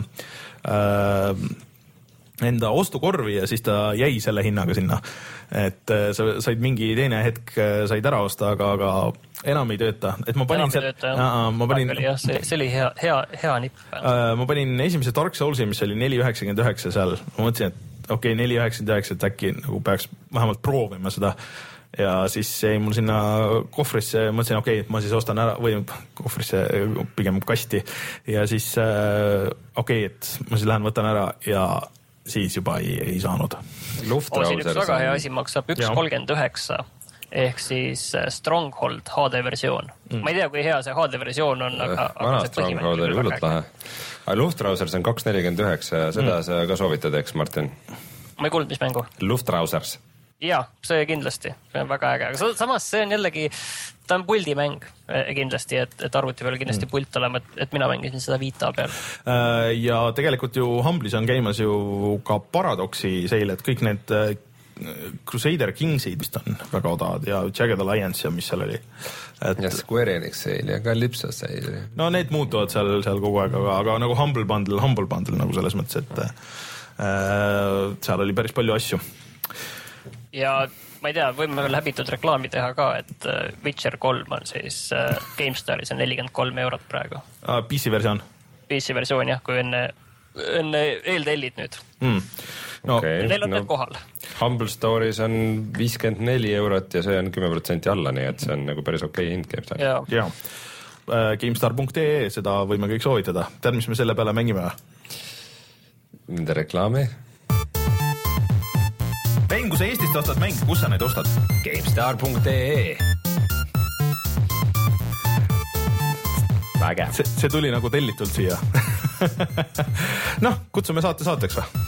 äh, enda ostukorvi ja siis ta jäi selle hinnaga sinna. Et sa said mingi teine hetk said ära osta, aga, aga enam ei tööta. Et ma panin, seal, aa, ma panin oli, jah, see, see oli hea, hea, hea nipp. Äh, ma panin esimese Dark Soulsi, mis oli neli üheksakümmend üheksa seal. Ma mõtlesin, et okei, okay, neli üheksakümmend üheksa, et äkki nagu peaks vähemalt proovima seda. Ja siis jäi mul sinna kohvrisse, mõtlesin, okei, okay, ma siis ostan ära või kohvrisse pigem kasti. Ja siis äh, okei, okay, et ma siis lähen võtan ära ja siis juba ei, ei saanud. Oh, siin üks väga hea asi maksab üks kolmkümmend üheksa ehk siis Stronghold H D versioon. Mm. Ma ei tea, kui hea see H D versioon on, aga... Vana Stronghold oli hullult lahe. Aga Luftrausers on kaks nelikümmend üheksa ja seda mm. sa ka soovitad, eks, Martin? Ma ei kuulnud, mis mängu? Luftrausers. Jaa, see kindlasti. See on väga äge. Aga samas see on jällegi, ta on puldimäng kindlasti, et, et arvuti peal kindlasti mm. pult olema, et, et mina mängisin seda Vita peal. Ja tegelikult ju Humble'is on käimas ju ka Paradoxi seile, et kõik need Crusader Kingsid vist on väga odavad ja Jagged Alliance ja mis seal oli. Et... ja Square Enix seil ja ka Lipsa seil. No need muutuvad seal, seal kogu aeg, aga, aga nagu Humble Bundle, Humble Bundle nagu selles mõttes, et äh, seal oli päris palju asju. Ja ma ei tea, võime veel häbitud reklaami teha ka, et Witcher kolm on siis äh, GameStaris on nelikümmend kolm eurot praegu. Ah, P C versioon? P C versioon jah, kui enne, enne eeltellid nüüd. Mm. no, okay, neil on no, veel kohal. Humble Store'is on viiskümmend neli eurot ja see on kümme protsenti alla, nii et see on nagu päris okei hind GameStar. Jaa. Jaa. GameStar punkt ee, seda võime kõik soovitada. Tead, mis me selle peale mängime? Nende reklaami? Mäng, kui sa Eestist ostad mäng, kus sa neid ostad? GameStar punkt ee. Vägev. See, see tuli nagu tellitult siia. noh, kutsume saate saateks või?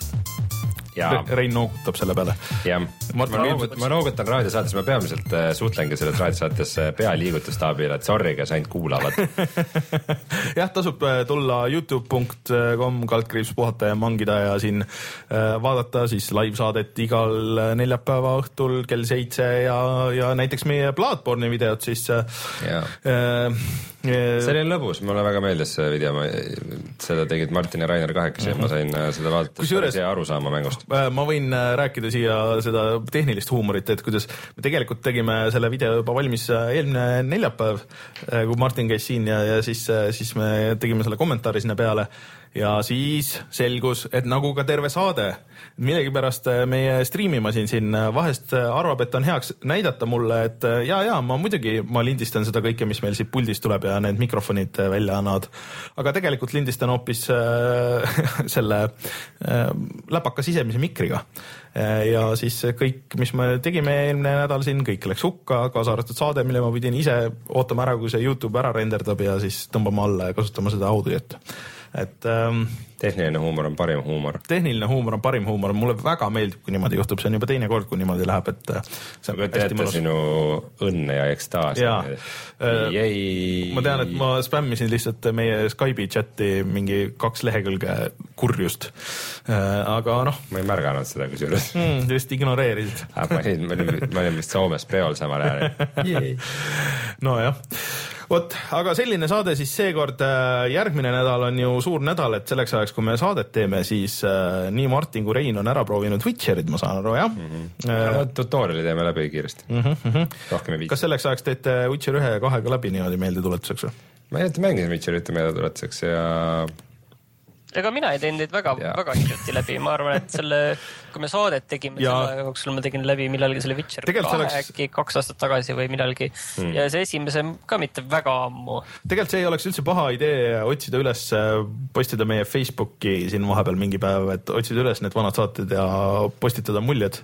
Rein noogutab selle peale. Ja. Ma, noogut, ma noogutan raadiosaates, ma peamiselt äh, suhtlengi selles raadiosaates äh, pealiigutustaabile, et sorry, kes ainult kuulavad. jah, tasub äh, tulla youtube punkt com kaldkriips puhata ja mangida ja siin äh, vaadata siis live-saadet igal neljapäeva õhtul kell seitse ja, ja näiteks meie Bloodborne'i videot siis äh, äh, see oli lõbus, mulle väga meeldis see video, seda tegid Martin ja Rainer kahekesi ja ma sain seda vaadata, see aru saama mängust. Ma võin rääkida siia seda tehnilist huumorit, et kuidas me tegelikult tegime selle video juba valmis eelmine neljapäev, kui Martin käis siin ja, ja siis, siis me tegime selle kommentaari sinna peale ja siis selgus, et nagu ka terve saade, millegipärast meie striimimasin siin vahest arvab, et on heaks näidata mulle, et jaa, jaa, ma muidugi ma lindistan seda kõike, mis meil siit puldist tuleb ja need mikrofonid välja annavad. Aga tegelikult lindistan hoopis äh, selle äh, läpaka sisemise mikriga. Ja siis kõik, mis me tegime eelmine nädal siin, kõik läks hukka, kaasa arvatud saade, mille ma pidin ise ootama ära, kui see YouTube ära renderdab ja siis tõmbama alla ja kasutama seda audiot. Et, ähm, tehniline huumor on parim huumor. Tehniline huumor on parim huumor. Mulle väga meeldib, kui niimoodi juhtub. See on juba teine kord, kui niimoodi läheb. Et see on hästi mõnus. Sinu õnne ja ekstaasi. Ja. Ma tean, et ma spämmisin lihtsalt meie Skype'i chati mingi kaks lehekülge kurjust. Aga noh. Ma ei märganud seda kusjuures. Mm, just ignoreerisid. ma, olin, ma, olin, ma olin vist Soomes preol samal ajal. no jah. Vot, aga selline saade siis seekord, järgmine nädal on ju suur nädal, et selleks ajaks, kui me saadet teeme, siis äh, nii Martin kui Rein on ära proovinud Witcherit, ma saan aru, jah? Mm-hmm. Äh, tutoriali teeme läbi kiiresti. Mm-hmm. Rohkem ei viitsi. Kas selleks ajaks teete Witcher ühe ja kahega läbi niimoodi meeldetuletuseks või? Ma ei jätta mängisin Witcherit meeldetuletuseks ja... Ega mina ei teinud neid väga, väga hiljuti läbi. Ma arvan, et selle, kui me saadet tegime, ja selle jooksul ma tegin läbi millalgi selle Witcher kahe oleks... äkki kaks aastat tagasi või millalgi. Hmm. Ja see esimese ka mitte väga ammu. Tegelikult see ei oleks üldse paha idee otsida üles, postida meie Facebooki siin vahepeal mingi päev, et otsida üles need vanad saated ja postitada muljed.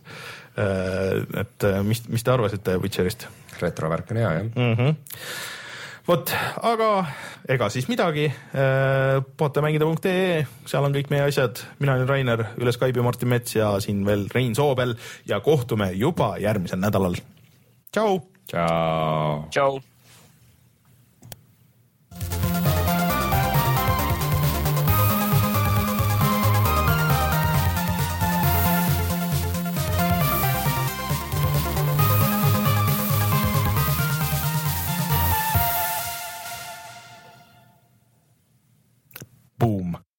Et mis, mis te arvasite Witcherist? Retrovärk on hea, jah. Mhm. Vot, aga ega siis midagi, puhatamängida punkt ee, seal on kõik meie asjad, mina olen Rainer, üle Skype'i Martin Mets ja siin veel Rein Soobel ja kohtume juba järgmisel nädalal. Tšau! Tšau! Tšau! Boom.